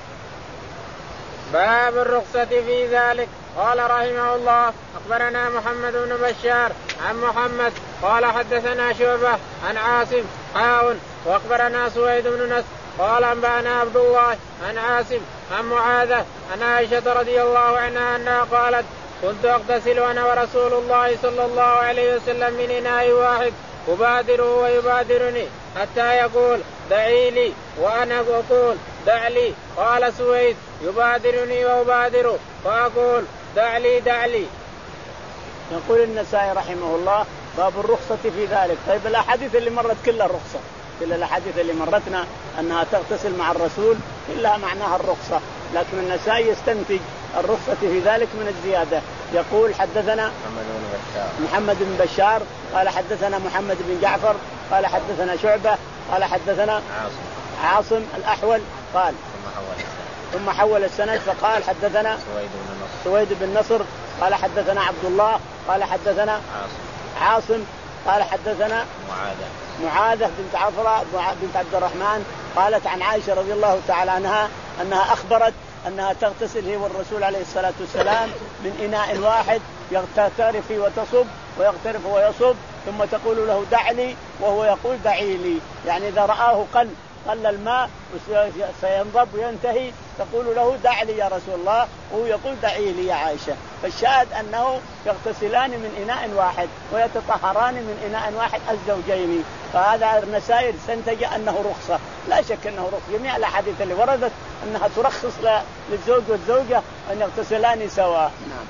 باب الرخصة في ذلك. قال رحمه الله أخبرنا محمد بن بشار عن محمد قال حدثنا شعبة عن عاصم حاون وأخبرنا سويد بن نصر قال أنبأنا عبد الله عن عاصم عن معاذة عن عائشة رضي الله عنها أنها قالت كنت أغتسل أنا ورسول الله صلى الله عليه وسلم من إناء واحد أبادره ويبادرني حتى يقول دعي لي وأنا أقول دع لي. قال سويد يبادرني وأبادره فأقول دع لي دع لي. يقول النسائي رحمه الله باب الرخصة في ذلك. طيب الأحاديث اللي مرت كلها الرخصة، كل الأحاديث اللي مرتنا أنها تغتسل مع الرسول كلها معناها الرخصة، لكن النسائي يستنتج الرخصة في ذلك من الزيادة. يقول حدثنا محمد بن بشار قال حدثنا محمد بن جعفر قال حدثنا شعبة قال حدثنا عاصم, عاصم الأحول قال ثم حول السند فقال حدثنا سويد بن نصر قال حدثنا عبد الله قال حدثنا عاصم, عاصم قال حدثنا معاذة معاذة بنت عفراء بنت عبد الرحمن قالت عن عائشة رضي الله تعالى عنها أنها أخبرت أنها تغتسل هي والرسول عليه الصلاة والسلام من إناء واحد، يغترف فيه وتصب ويغترف ويصب ثم تقول له دع لي وهو يقول دعي لي، يعني إذا رآه قل قل الماء سينضب وينتهي تقول له دع لي يا رسول الله وهو يقول دعي لي يا عائشة. فالشاهد أنه يغتسلان من إناء واحد ويتطهران من إناء واحد الزوجين. فهذا النسائي استنتج أنه رخصة، لا شك أنه رخصة. جميع الأحاديث اللي وردت أنها ترخص للزوج والزوجة أن يغتسلان سواء. نعم.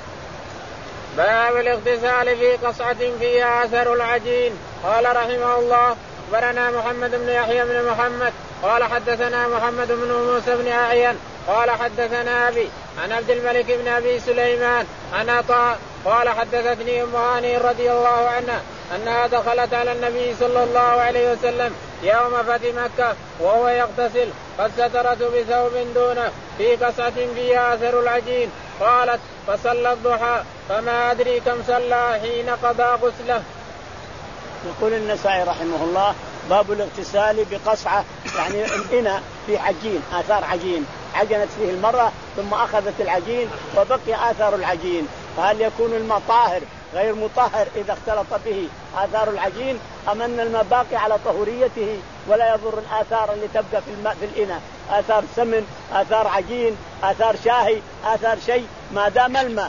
باب الاغتسال في قصعة فيها أثر العجين. قال رحمه الله أخبرنا محمد بن يحيى بن محمد قال حدثنا محمد بن موسى بن أعين قال حدثنا أبي عن عبد الملك بن أبي سليمان عن عطاء قال حدثتني أم هاني رضي الله عنها أنها دخلت على النبي صلى الله عليه وسلم يوم فتح مكة وهو يغتسل قد سترته بثوب دونه في قصعة فيها أثر العجين. قالت فصلى الضحى فما أدري كم صلى حين قضى غسله. يقول النسائي رحمه الله باب الاغتسال بقصعة، يعني إناء في عجين آثار عجين عجنت فيه المرأة ثم أخذت العجين وبقي آثار العجين، فهل يكون الماء طاهر غير مطهر إذا اختلط به آثار العجين أم أن الماء باقي على طهوريته ولا يضر الآثار اللي تبقى في الماء في الإناء، آثار سمن آثار عجين آثار شاهي آثار شيء، ما دام الماء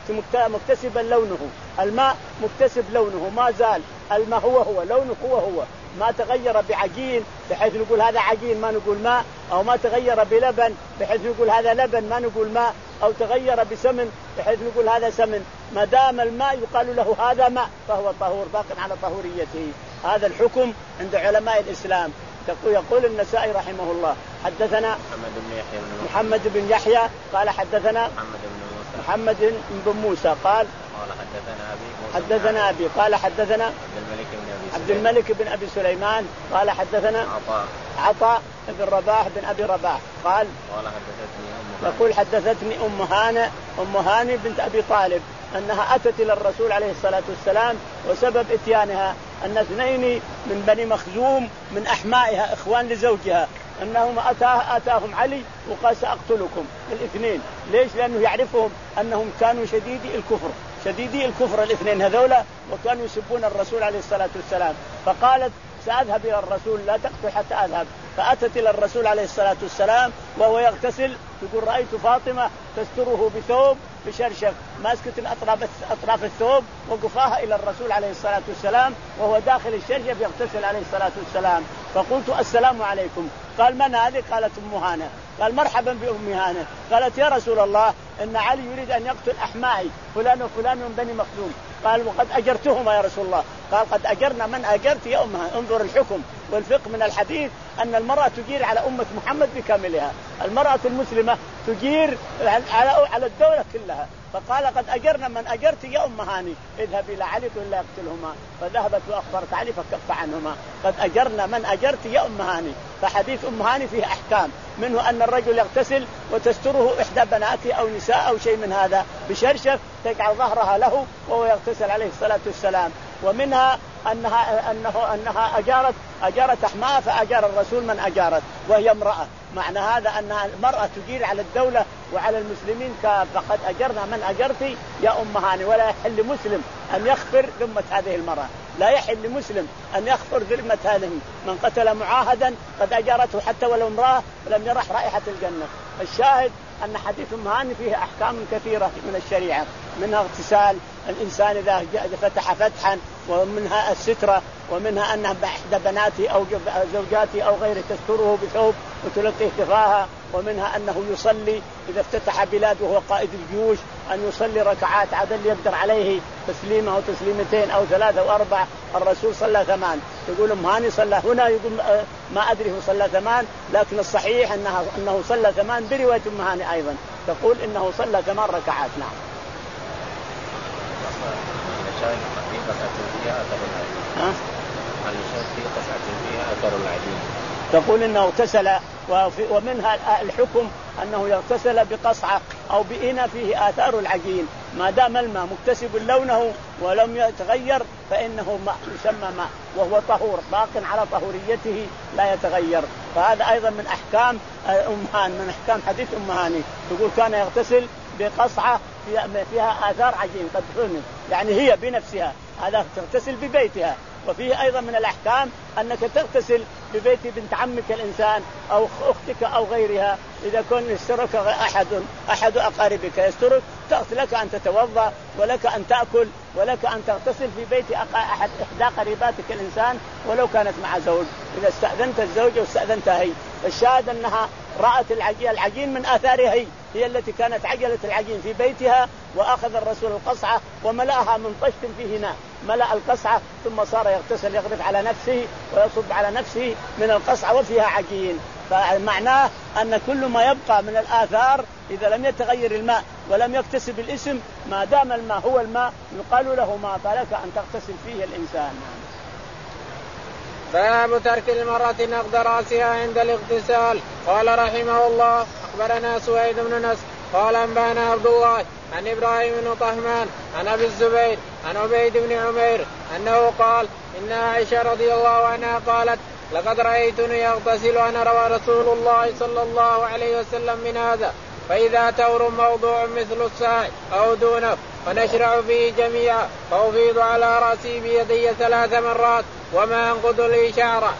مكتسبا لونه، الماء مكتسب لونه ما زال الماء هو هو لونه هو هو، ما تغير بعجين بحيث نقول هذا عجين ما نقول ماء، أو ما تغير بلبن بحيث نقول هذا لبن ما نقول ماء، أو تغير بسمن بحيث نقول هذا سمن، ما دام الماء يقال له هذا ماء فهو طهور باق على طهوريته. هذا الحكم عند علماء الإسلام. يقول النسائي رحمه الله حدثنا محمد بن يحيى بن محمد بن يحيى قال حدثنا محمد بن موسى محمد بن موسى قال قال حدثنا أبي حدثنا أبي قال حدثنا عبد الملك بن أبي عبد الملك بن أبي سليمان قال حدثنا عطاء عطاء بن رباح بن أبي رباح قال قال حدثتني أم يقول حدثتني أم هانة أم هاني بنت أبي طالب أنها أتت إلى الرسول عليه الصلاة والسلام، وسبب إتيانها أن اثنين من بني مخزوم من أحمائها إخوان لزوجها أنهم أتاه أتاهم علي وقال سأقتلكم الاثنين. ليش؟ لأنه يعرفهم أنهم كانوا شديدي الكفر شديدي الكفر الاثنين هذولا، وكانوا يسبون الرسول عليه الصلاة والسلام. فقالت سأذهب إلى الرسول لا تقتل حتى أذهب، فأتت إلى الرسول عليه الصلاة والسلام وهو يغتسل، تقول رأيت فاطمة تستره بثوب بشرشف ماسكة أطراف أطراف الثوب وقفاها إلى الرسول عليه الصلاة والسلام وهو داخل الشرشف يغتسل عليه الصلاة والسلام. فقلت السلام عليكم. قال من هذه؟ قالت أم هانة. قال مرحبا بأم هانة. قالت يا رسول الله إن علي يريد أن يقتل أحمائي فلان وفلان من بني مخزوم. قال وقد أجرتهما يا رسول الله. قال قد أجرنا من أجرت يا أم هانة. انظر الحكم والفقه من الحديث أن المرأة تجير على أمة محمد بكاملها، المرأة المسلمة تجير على على الدولة كلها. فقال قد أجرنا من أجرت يا أم هاني، اذهب إلى علي ولا يقتلهما. فذهبت وأخبرت علي فكف عنهما. قد أجرنا من أجرت يا أم هاني. فحديث أم هاني فيه أحكام، منه أن الرجل يغتسل وتستره إحدى بناته أو نساء أو شيء من هذا بشرشف تجعل ظهرها له وهو يغتسل عليه الصلاة والسلام. ومنها أنها أنه أنها أجارت أجارت أحماها فأجار الرسول من أجارت وهي امرأة. معنى هذا أن المرأة تجير على الدولة وعلى المسلمين. فقد أجرنا من أجرتي يا أم هاني. ولا يحل مسلم أن يخفر ذمة هذه المرأة، لا يحل مسلم أن يخفر ذمة هذه. من قتل معاهدا قد أجرته حتى ولو امرأة ولم يرح رائحة الجنة. الشاهد أن حديث أم هاني فيه أحكام كثيرة من الشريعة، منها اغتسال الإنسان إذا فتح فتحا، ومنها السترة، ومنها أنها إحدى بناته أو زوجاته أو غيره تستره بثوب وتلقيه كفاها. ومنها أنه يصلي إذا افتتح بلاد وهو قائد الجيوش أن يصلي ركعات عدد اللي يقدر عليه تسليمة أو تسليمتين أو ثلاثة أو أربع. الرسول صلى ثمان، يقول أم هاني صلى هنا، يقول ما أدري هو صلى ثمان، لكن الصحيح أنه, أنه صلى ثمان برواية أم هاني أيضا تقول إنه صلى ثمان ركعات. نعم. ها؟ تقول انه اغتسل، ومنها الحكم انه يغتسل بقصعه او بإناء فيه آثار العجين، ما دام الماء مكتسب لونه ولم يتغير فانه ماء يسمى ماء، وهو طهور باق على طهوريته لا يتغير. فهذا ايضا من احكام ام هاني، من احكام حديث ام هاني، تقول كان يغتسل بقصعه فيها آثار عجين قد حنت، يعني هي بنفسها، هذا تغتسل ببيتها. وفيه أيضا من الأحكام أنك تغتسل ببيت بنت عمك الإنسان أو أختك أو غيرها، إذا كان يسترك أحد أحد أقاربك يسترك، لك أن تتوضأ ولك أن تأكل ولك أن تغتسل في بيت أحد إحدى قريباتك الإنسان ولو كانت مع زوج، إذا استأذنت الزوج واستأذنتها هي. الشاهد أنها رأت العجين, العجين من آثارها، هي هي التي كانت عجلة العجين في بيتها، وأخذ الرسول القصعة وملأها من طشت فيه ماء، ملأ القصعة ثم صار يغتسل يغرف على نفسه ويصب على نفسه من القصعة وفيها عجين. فمعناه أن كل ما يبقى من الآثار إذا لم يتغير الماء ولم يكتسب الاسم، ما دام الماء هو الماء يقال له ما فلك أن تغتسل فيه الإنسان. باب ترك المرأة نقض رأسها عند الاغتسال. قال رحمه الله أخبرنا سويد بن نصر قال أنبانا عبد الله عن إبراهيم بن طهمان عن أبي الزبير عن عبيد بن عمير أنه قال إن عائشة رضي الله عنها قالت لقد رأيتني أغتسل أنا ورسول الله صلى الله عليه وسلم من هذا، فإذا تور موضوع مثل الساع أو دونه فنشرع فيه جميعا، فأفيض على رأسي بيدي ثلاث مرات وما أنقض لي شعره.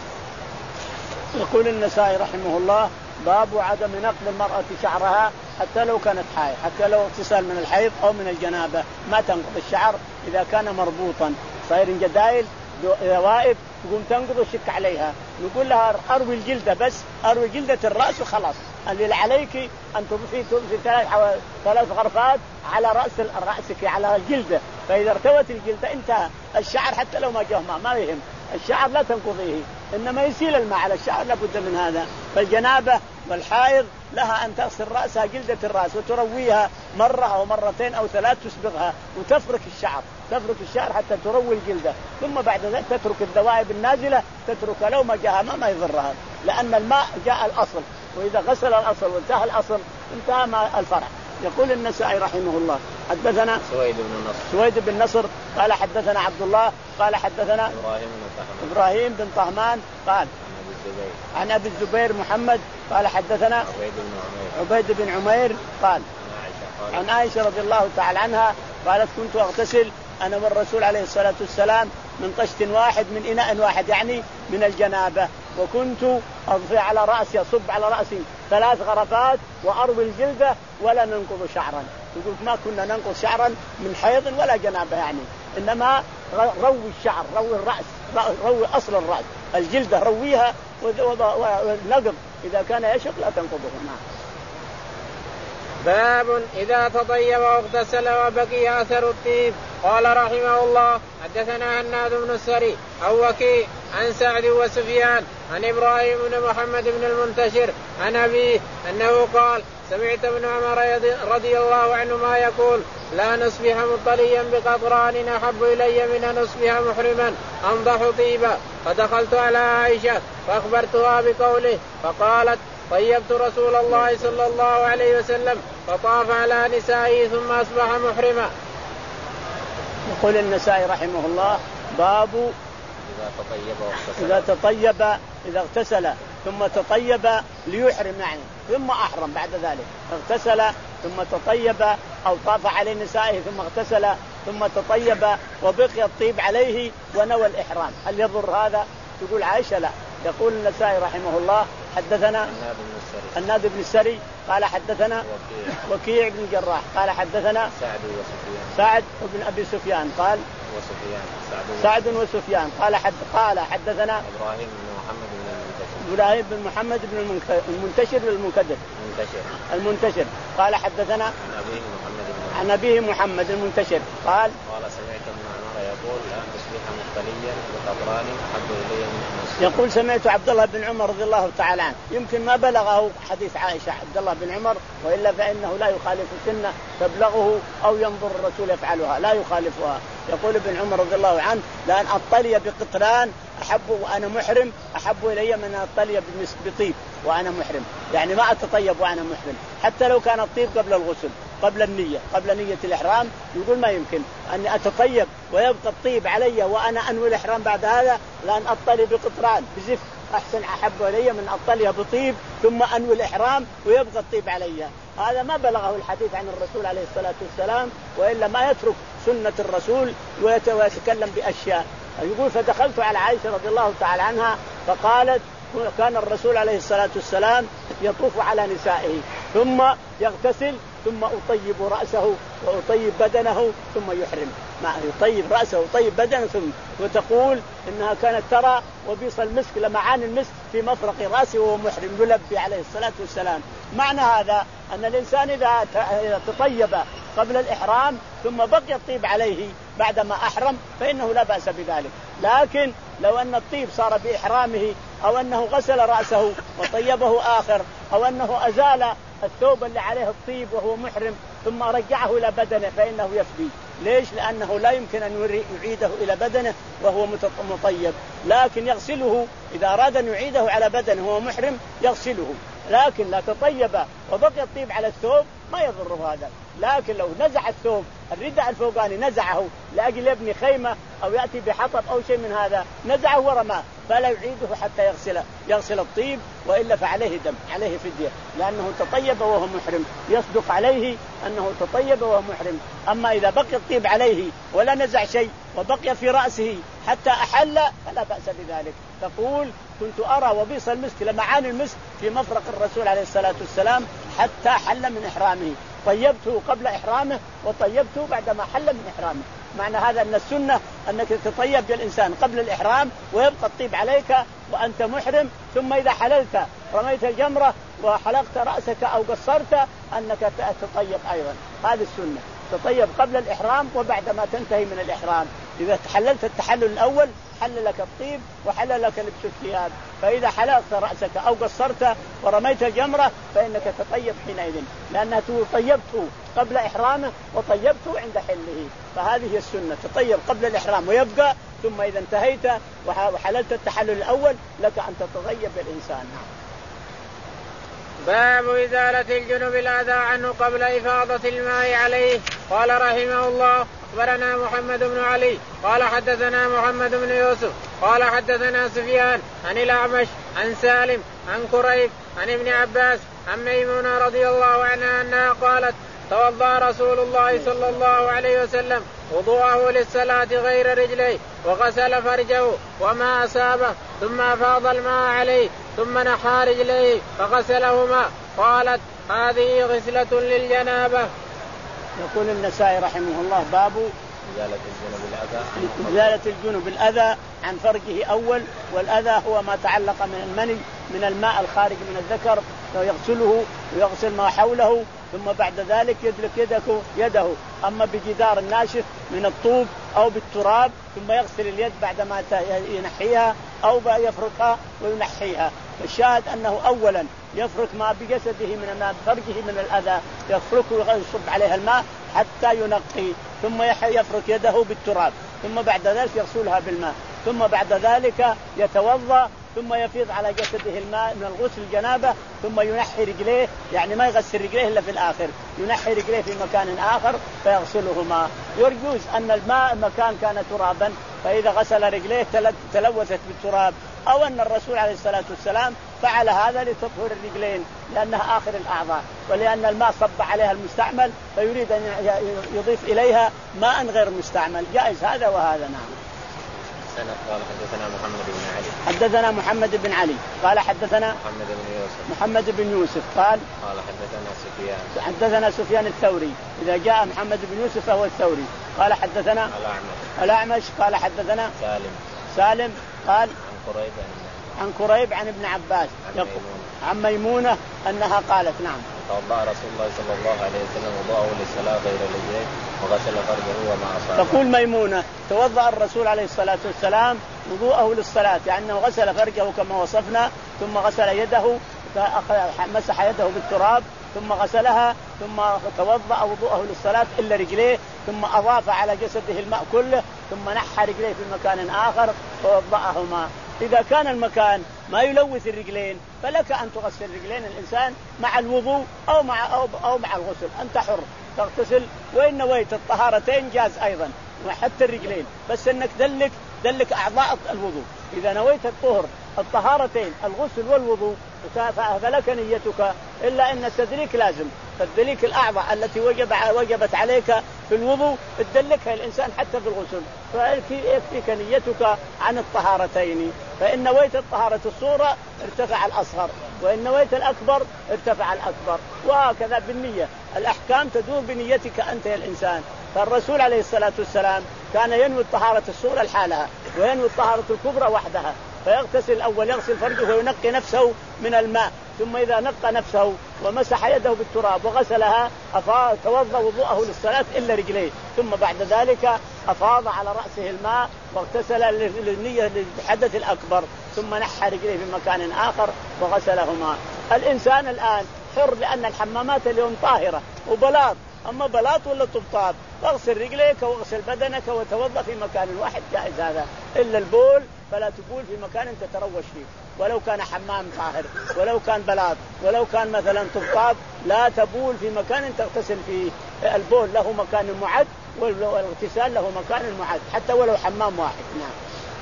يقول النسائي رحمه الله باب عدم نقض المرأة شعرها حتى لو كانت حائض، حتى لو اغتسال من الحيض أو من الجنابة ما تنقض الشعر إذا كان مربوطا صاير جدايل دوائب تقوم تنقض وشك عليها. نقول لها أروي الجلدة، بس أروي جلدة الرأس وخلاص، اللي عليك أن تضفي تضفي ثلاث ثلاث غرفات على رأس رأسك على الجلدة، فإذا ارتوت الجلدة انتهى الشعر حتى لو ما جاء ماء ما يهم، الشعر لا تنقضيه، إنما يسيل الماء على الشعر لابد من هذا. فالجنابة والحائض لها أن تغسل رأسها جلدة الرأس وترويها مرة أو مرتين أو ثلاث تسبغها وتفرك الشعر، تفرك الشعر حتى تروي الجلدة، ثم بعد ذلك تترك الذوائب النازلة تتركها لو ما جاء ما ما يضرها، لأن الماء جاء الأصل، وإذا غسل الأصل وانتهى الأصل انتهى ما الفرع. يقول النسائي رحمه الله حدثنا سويد بن نصر سويد بن نصر قال حدثنا عبد الله قال حدثنا إبراهيم بن طهمان إبراهيم بن طهمان قال عن أبي الزبير محمد قال حدثنا عبيد بن عمير عبيد بن عمير قال عن عائشة رضي الله تعالى عنها قالت كنت أغتسل أنا والرسول عليه الصلاة والسلام من طشت واحد من إناء واحد، يعني من الجنابة، وكنت أضفي على رأسي أصب على رأسي ثلاث غرفات وأروي الجلدة ولا ننقض شعرا. يقول ما كنا ننقض شعرا من حيض ولا جنابة، يعني إنما روي الشعر، روي الرأس، روي أصل الرأس، الجلدة رويها والنقض إذا كان يشق لا تنقضه. باب إذا تطيب واغتسل وبقي أثر الطيب. قال رحمه الله حدثنا هناد بن السري أو وكيع عن سعد وسفيان عن إبراهيم بن محمد بن المنتشر عن أبيه أنه قال سمعت ابن عمر رضي الله عنهما يقول لا نصبح مطليا بقطران أحب إلي من أن نصبح محرما أنضح طيبا. فدخلت على عائشة فأخبرتها بقوله فقالت طيبت رسول الله صلى الله عليه وسلم فطاف على نسائه ثم أصبح محرما. يقول النسائي رحمه الله باب إذا تطيب واغتسل إذا تطيب إذا اغتسل ثم تطيب ليحرم، يعني ثم أحرم بعد ذلك، اغتسل ثم تطيب أو طاف على نسائه ثم اغتسل ثم تطيب وبقي الطيب عليه ونوى الإحرام، هل يضر هذا؟ تقول عائشة لا. يقول النسائي رحمه الله حدثنا هناد بن السري قال حدثنا وكيع بن الجراح قال حدثنا سعد وسفيان سعد بن أبي سفيان قال وسفيان سعد, سعد وسفيان قال حد قال حدثنا إبراهيم بن محمد بن المنتشر إبراهيم بن محمد بن المنتشر المنكدر المنتشر المنتشر قال حدثنا عن أبيه محمد بن عن أبيه محمد المنتشر قال قال سمعت ابن عمر يقول لا أصبح مختليا بقطران أحب إلي من أن يقول سمعت عبد الله بن عمر رضي الله تعالى عنه، يمكن ما بلغه حديث عائشة عبد الله بن عمر، وإلا فإنه لا يخالف سنة تبلغه أو ينظر الرسول يفعلها لا يخالفها. يقول ابن عمر رضي الله عنه لأن أطلي بقطران أحب وأنا محرم أحب إلي من أن أطلي بطيب وأنا محرم، يعني ما أتطيب وأنا محرم حتى لو كان الطيب قبل الغسل قبل النية قبل نية الإحرام، يقول ما يمكن أني أتطيب ويبقى الطيب علي وأنا أنوي الإحرام بعد هذا، لأن أطلي بقطران بزف أحسن أحب إلي من أطلي بطيب ثم أنوي الإحرام ويبقى الطيب علي. هذا ما بلغه الحديث عن الرسول عليه الصلاة والسلام، وإلا ما يترك سنة الرسول ويتكلم بأشياء. يقول فدخلت على عائشة رضي الله تعالى عنها فقالت كان الرسول عليه الصلاة والسلام يطوف على نسائه ثم يغتسل ثم أطيب رأسه وأطيب بدنه ثم يحرم، ما يطيب رأسه ويطيب بدنه ثم، وتقول إنها كانت ترى وبيص المسك لمعان المسك في مفرق رأسه وهو محرم يلبي عليه الصلاة والسلام. معنى هذا أن الإنسان إذا تطيب قبل الإحرام ثم بقي الطيب عليه بعدما أحرم فإنه لا بأس بذلك، لكن لو أن الطيب صار بإحرامه أو أنه غسل رأسه وطيبه آخر أو أنه أزال الثوب اللي عليه الطيب وهو محرم ثم رجعه إلى بدنه فإنه يفدي. ليش؟ لأنه لا يمكن أن يعيده إلى بدنه وهو مطيب، لكن يغسله إذا أراد أن يعيده على بدنه وهو محرم يغسله، لكن لا تطيب وبقي الطيب على الثوب ما يضر هذا. لكن لو نزع الثوب الرداء الفوقاني نزعه لأجل يبني خيمة أو يأتي بحطب أو شيء من هذا نزعه ورماه فلا يعيده حتى يغسل يغسل الطيب، وإلا فعليه دم عليه فدية لأنه تطيب وهو محرم، يصدق عليه أنه تطيب وهو محرم. أما إذا بقي الطيب عليه ولا نزع شيء وبقي في رأسه حتى أحل فلا بأس بذلك. تقول كنت أرى وبيص المسك لمعان المسك في مفرق الرسول عليه الصلاة والسلام حتى حل من إحرامه، طيبته قبل إحرامه وطيبته بعدما حل من إحرامه. معنى هذا أن السنة أنك تطيب بالإنسان قبل الإحرام ويبقى الطيب عليك وأنت محرم، ثم إذا حللت رميت الجمرة وحلقت رأسك أو قصرت أنك تطيب أيضا. هذه السنة تطيب قبل الإحرام وبعدما تنتهي من الإحرام. إذا تحللت التحلل الأول حل لك الطيب وحل لك لبس الثياب، فإذا حلقت رأسك أو قصرت ورميت الجمرة فإنك تطيب حينئذ، لأنها طيبته قبل إحرامه وطيبته عند حله. فهذه هي السنة، تطيب قبل الإحرام ويبقى، ثم إذا انتهيت وحللت التحلل الأول لك أن تتطيب بالإنسان. باب إزالة الجنب الأذى عنه قبل إفاضة الماء عليه. قال رحمه الله أخبرنا محمد بن علي قال حدثنا محمد بن يوسف قال حدثنا سفيان عن الأعمش عن سالم عن كريب عن ابن عباس عن ميمونة رضي الله عنها أنها قالت توضأ رسول الله صلى الله عليه وسلم وضوءه للصلاة غير رجليه وغسل فرجه وما أصابه ثم أفاض الماء عليه ثم نحى رجليه فغسلهما. قالت هذه غسلة للجنابة. يقول النسائي رحمه الله باب إزالة الجنب الأذى إزالة الجنب الأذى عن فرجه أول، والأذى هو ما تعلق من المني من الماء الخارج من الذكر يغسله ويغسل ما حوله، ثم بعد ذلك يدلك يده يده أما بجدار الناشف من الطوب أو بالتراب، ثم يغسل اليد بعدما ينحيها أو يفركها وينحيها. الشاهد أنه أولا يفرك ما بجسده من ما بفرجه من الأذى، يفركه ويصب عليها الماء حتى ينقي، ثم يفرك يده بالتراب، ثم بعد ذلك يغسلها بالماء، ثم بعد ذلك يتوضأ ثم يفيض على جسده الماء من الغسل الجنابة، ثم ينحي رجليه، يعني ما يغسل رجليه إلا في الآخر، ينحي رجليه في مكان آخر فيغسلهما. يرجوز أن الماء مكان كان ترابا فإذا غسل رجليه تلوثت بالتراب، أو أن الرسول عليه الصلاة والسلام فعل هذا لتطهير الرجلين لأنها آخر الأعضاء، ولأن الماء صب عليها المستعمل فيريد أن يضيف إليها ماء غير مستعمل، جائز هذا وهذا. نعم. قال حدثنا محمد بن علي حدثنا محمد بن علي قال حدثنا محمد بن يوسف محمد بن يوسف قال قال حدثنا سفيان حدثنا سفيان الثوري، إذا جاء محمد بن يوسف فهو الثوري. قال حدثنا الأعمش الأعمش قال حدثنا سالم سالم قال عن كريب عن كريب عن ابن عباس عن ميمونة أنها قالت نعم توضأ رسول الله صلى الله عليه وسلم وضوءه للصلاة غير الرجلين وغسل فرجه وما أصابه. تقول ميمونة توضأ الرسول عليه الصلاة والسلام وضوءه للصلاة يعني أنه غسل فرجه كما وصفنا ثم غسل يده مسح يده بالتراب ثم غسلها ثم توضأ وضوءه للصلاة إلا رجليه ثم أضاف على جسده الماء كله ثم نحى رجليه في مكان آخر ووضأهما. إذا كان المكان ما يلوث الرجلين فلك أن تغسل رجلين الإنسان مع الوضوء أو مع أو, أو مع الغسل أنت حر تغتسل وإن نويت الطهارتين جاز أيضا وحتى الرجلين بس أنك دلك دلك أعضاء الوضوء. إذا نويت الطهر الطهارتين الغسل والوضوء فلك نيتك إلا أن التدليك لازم تدليك الأعضاء التي وجب وجبت عليك في الوضوء تدلكها الإنسان حتى في الغسل فيكفيك نيتك عن الطهارتين. فإن نويت الطهارة الصورة ارتفع الأصغر وإن نويت الأكبر ارتفع الأكبر وهكذا بالنية الأحكام تدور بنيتك أنت يا الإنسان. فالرسول عليه الصلاة والسلام كان ينوي الطهارة الصورة لحالها وينوي الطهارة الكبرى وحدها فيغتسل الأول يغسل فرجه وينقي نفسه من الماء ثم إذا نقى نفسه ومسح يده بالتراب وغسلها أفاض توضأ وضوءه للصلاة إلا رجليه ثم بعد ذلك أفاض على رأسه الماء واغتسل للنية للحدث الأكبر ثم نحى رجليه في مكان آخر وغسلهما. الإنسان الآن حر لأن الحمامات اليوم طاهرة وبلاط أما بلاط ولا طبطاب واغسل رجليك واغسل بدنك وتوضأ في مكان واحد جائز هذا إلا البول فلا تبول في مكان تتروش فيه ولو كان حمام طاهر ولو كان بلاط ولو كان مثلا طبطاب لا تبول في مكان تغتسل فيه. البول له مكان معد والاغتسال له مكان معد حتى ولو حمام واحد. نعم.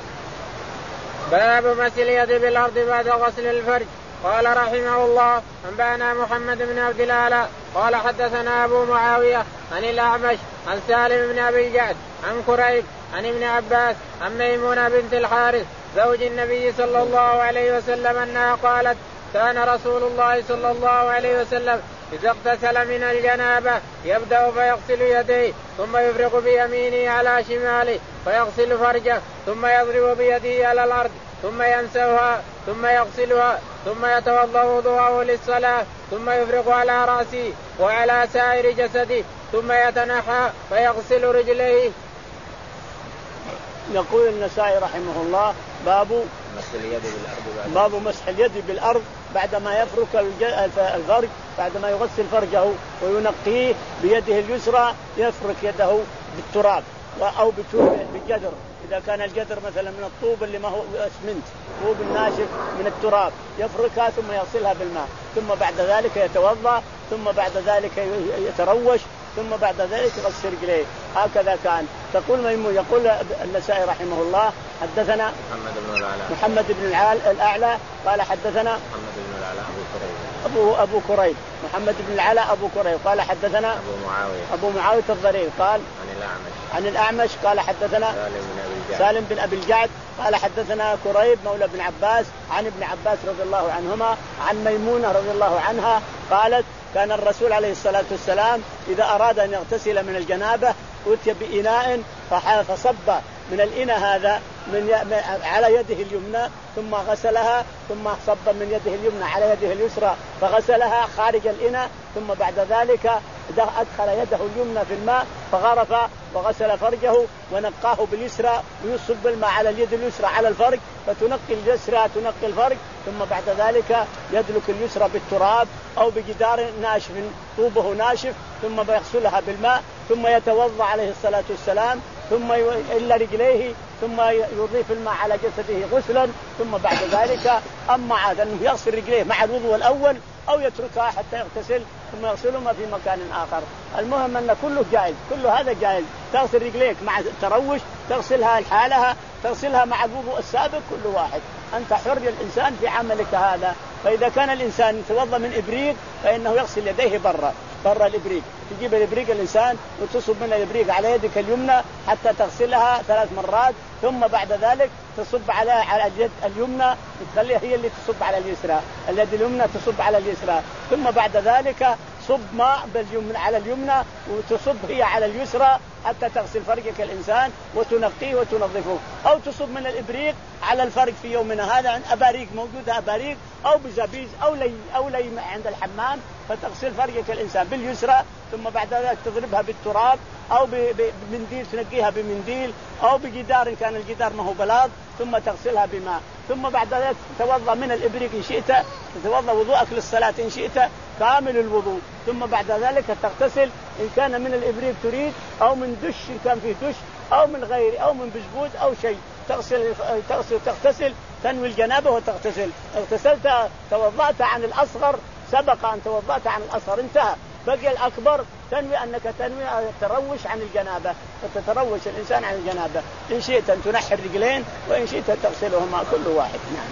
باب مسح اليد بالأرض بعد غسل الفرج. قال رحمه الله أنبأنا محمد بن عبد الأعلى قال حدثنا أبو معاوية عن الأعمش عن سالم بن أبي الجعد عن كريب عن ابن عباس عن ميمونة بنت الحارث زوج النبي صلى الله عليه وسلم أنها قالت كان رسول الله صلى الله عليه وسلم إذا اغتسل من الجنابة يبدأ فيغسل يديه ثم يفرق بيمينه على شماله فيغسل فرجه ثم يضرب بيده على الأرض ثم يمسحها ثم يغسلها ثم يتوضأ وضوءه للصلاة ثم يفرق على رأسه وعلى سائر جسده ثم يتنحى فيغسل رجليه. يقول النسائي رحمه الله باب مسح اليد بالأرض باب مسح اليد بالأرض بعدما يفرك الفرج بعدما يغسل فرجه وينقيه بيده اليسرى يفرك يده بالتراب أو بالجدر إذا كان الجدر مثلا من الطوب اللي ما هو اسمنت طوب الناشف من التراب يفركها ثم يغسلها بالماء ثم بعد ذلك يتوضأ ثم بعد ذلك يتروش ثم بعد ذلك يغسل رجليه هكذا كان. تقول ميمون يقول النسائي رحمه الله حدثنا محمد بن الأعلى محمد بن الأعلى قال حدثنا محمد بن الأعلى أبو كريب أبو أبو كريب محمد بن العلاء أبو كريب قال حدثنا أبو معاوية أبو معاوية الضرير قال عن الأعمش عن الأعمش قال حدثنا سالم بن أبي الجعد سالم بن أبي الجعد قال حدثنا كريب مولى ابن عباس عن ابن عباس رضي الله عنهما عن ميمونة رضي الله عنها قالت كان الرسول عليه الصلاة والسلام إذا أراد أن يغتسل من الجنابة أتي بإناء فصب من الإناء هذا من على يده اليمنى ثم غسلها ثم صب من يده اليمنى على يده اليسرى فغسلها خارج الإناء ثم بعد ذلك أدخل يده اليمنى في الماء فغرف وغسل فرجه ونقاه باليسرى ويصب الماء على اليد اليسرى على الفرج فتنقي اليسرى تنقي الفرج ثم بعد ذلك يدلك اليسرى بالتراب أو بجدار ناشف طوبه ناشف ثم يغسلها بالماء ثم يتوضأ عليه الصلاة والسلام ثم إلا رجليه ثم يضيف الماء على جسده غسلا ثم بعد ذلك أما عاد أنه يغسل رجليه مع الوضوء الأول أو يتركها حتى يغتسل ثم يغسلهما في مكان آخر. المهم أن كله جائز كل هذا جائز تغسل رجليك مع التروش تغسلها لحالها تغسلها مع الوضوء السابق كل واحد أنت حر الإنسان في عملك هذا. فإذا كان الإنسان يتوضأ من إبريق فإنه يغسل يديه برا برا الإبريق تجيب الإبريق الإنسان وتصب من الإبريق على يدك اليمنى حتى تغسلها ثلاث مرات ثم بعد ذلك تصب عليها على اليد اليمنى تخليها هي اللي تصب على اليسرى اليد اليمنى تصب على اليسرى ثم بعد ذلك تصب ماء باليمنى على اليمنى وتصب هي على اليسرى حتى تغسل فرجك الإنسان وتنقيه وتنظفه، أو تصب من الإبريق على الفرج في يومنا هذا، أباريق موجودة أباريق أو بزبيز أو لي أو لي عند الحمام، فتغسل فرجك الإنسان باليسرى، ثم بعد ذلك تضربها بالتراب أو بمنديل تنقيها بمنديل أو بجدار إن كان الجدار ما هو بلاط، ثم تغسلها بماء، ثم بعد ذلك تتوضأ من الإبريق إن شئت، تتوضأ وضوءك للصلاة إن شئت كامل الوضوء، ثم بعد ذلك تغتسل إن كان من الإبريق تريد أو من دش إن كان فيه دش أو من غير أو من بزبوز أو شيء، تغسل تغسل تغتسل تنوي الجنابة وتغتسل. اغتسلت توضأت عن الأصغر، سبق أن توضأت عن الأصغر انتهى، بقي الأكبر تنوي أنك تنوي تروش عن الجنابة، فتتروش الإنسان عن الجنابة، إن شئت أن تنحي الرجلين وإن شئت تغسلهما كل واحد. نعم.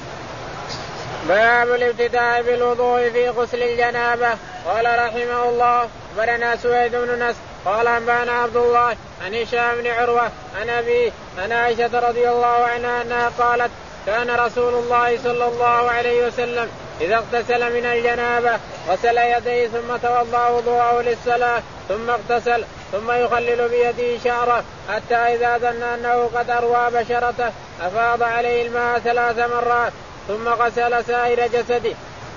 باب الابتداء بالوضوء في غسل الجنابة. قال رحمه الله أخبرنا سويد بن نصر قال أنبأنا عبد الله عن هشام بن عروة عن أبيه عن عائشة رضي الله عنها أنها قالت كان رسول الله صلى الله عليه وسلم إذا اغتسل من الجنابة غسل يديه ثم توضأ وضوءه للصلاة ثم اغتسل ثم يخلل بيده شعره حتى إذا ظن أنه قد أروى بشرته أفاض عليه الماء ثلاث مرات ثم غسل سائر جسده.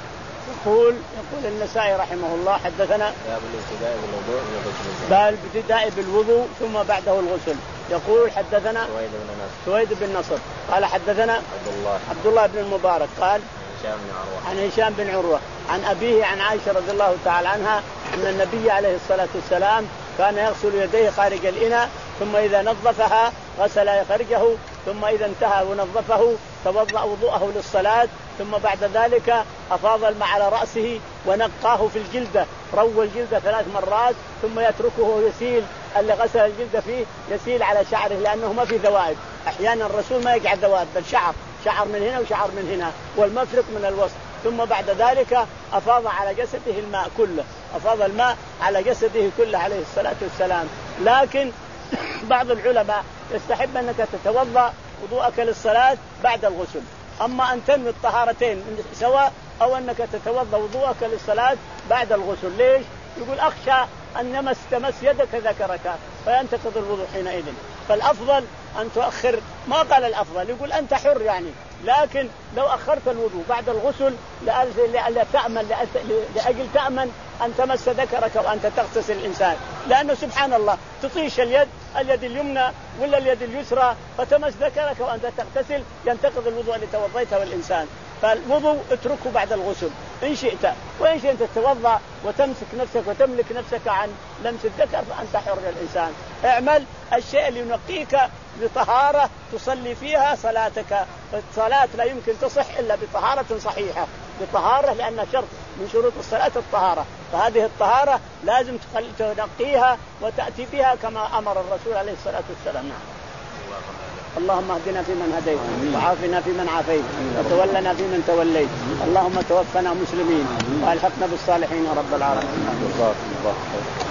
يقول يقول النسائي رحمه الله حدثنا باب الابتداء بالوضوء باب الابتداء بالوضوء ثم بعده الغسل. يقول حدثنا سويد بن نصر سويد بن نصر قال حدثنا عبد الله عبد الله بن المبارك قال هشام بن عروة عن هشام بن عروة عن أبيه عن عائشة رضي الله تعالى عنها أن النبي عليه الصلاة والسلام كان يغسل يديه خارج الإناء ثم إذا نظفها غسل خارجه ثم إذا انتهى ونظفه توضأ وضوءه للصلاة ثم بعد ذلك أفاض الماء على رأسه ونقاه في الجلدة، روى الجلدة ثلاث مرات ثم يتركه يسيل، اللي غسل الجلدة فيه يسيل على شعره لأنه ما في ذوائب، أحيانا الرسول ما يقعد ذوائب بل شعر شعر من هنا وشعر من هنا والمفرق من الوسط، ثم بعد ذلك أفاض على جسده الماء كله، أفاض الماء على جسده كله عليه الصلاة والسلام. لكن بعض العلماء يستحب أنك تتوضأ وضوءك للصلاة بعد الغسل، أما أن تنوي الطهارتين سواء أو أنك تتوضأ وضوءك للصلاة بعد الغسل. ليش؟ يقول أخشى أن يمس تمس يدك ذكرك فينتقض الوضوء حينئذ، فالأفضل أن تؤخر، ما قال الأفضل يقول أنت حر يعني، لكن لو أخرت الوضوء بعد الغسل لأجل تأمن لأجل تأمن أن تمس ذكرك وأنت تغتسل الإنسان، لأنه سبحان الله تطيش اليد اليد اليمنى ولا اليد اليسرى فتمس ذكرك وأنت تغتسل ينتقض الوضوء اللي توضيته الإنسان. فالوضوء اتركه بعد الغسل إن شئت، وإن شئت تتوضأ وتمسك نفسك وتملك نفسك عن لمس الذكر فأنت حر الإنسان. اعمل الشيء اللي ينقيك بطهارة تصلي فيها صلاتك، الصلاة لا يمكن تصح إلا بطهارة صحيحة، بطهارة لأن شرط من شروط الصلاة الطهارة، فهذه الطهارة لازم تنقيها وتأتي بها كما أمر الرسول عليه الصلاة والسلام. اللهم اهدنا فيمن هديت وعافنا فيمن عافيت وتولنا فيمن توليت، اللهم توفنا مسلمين والحقنا بالصالحين يا رب العالمين.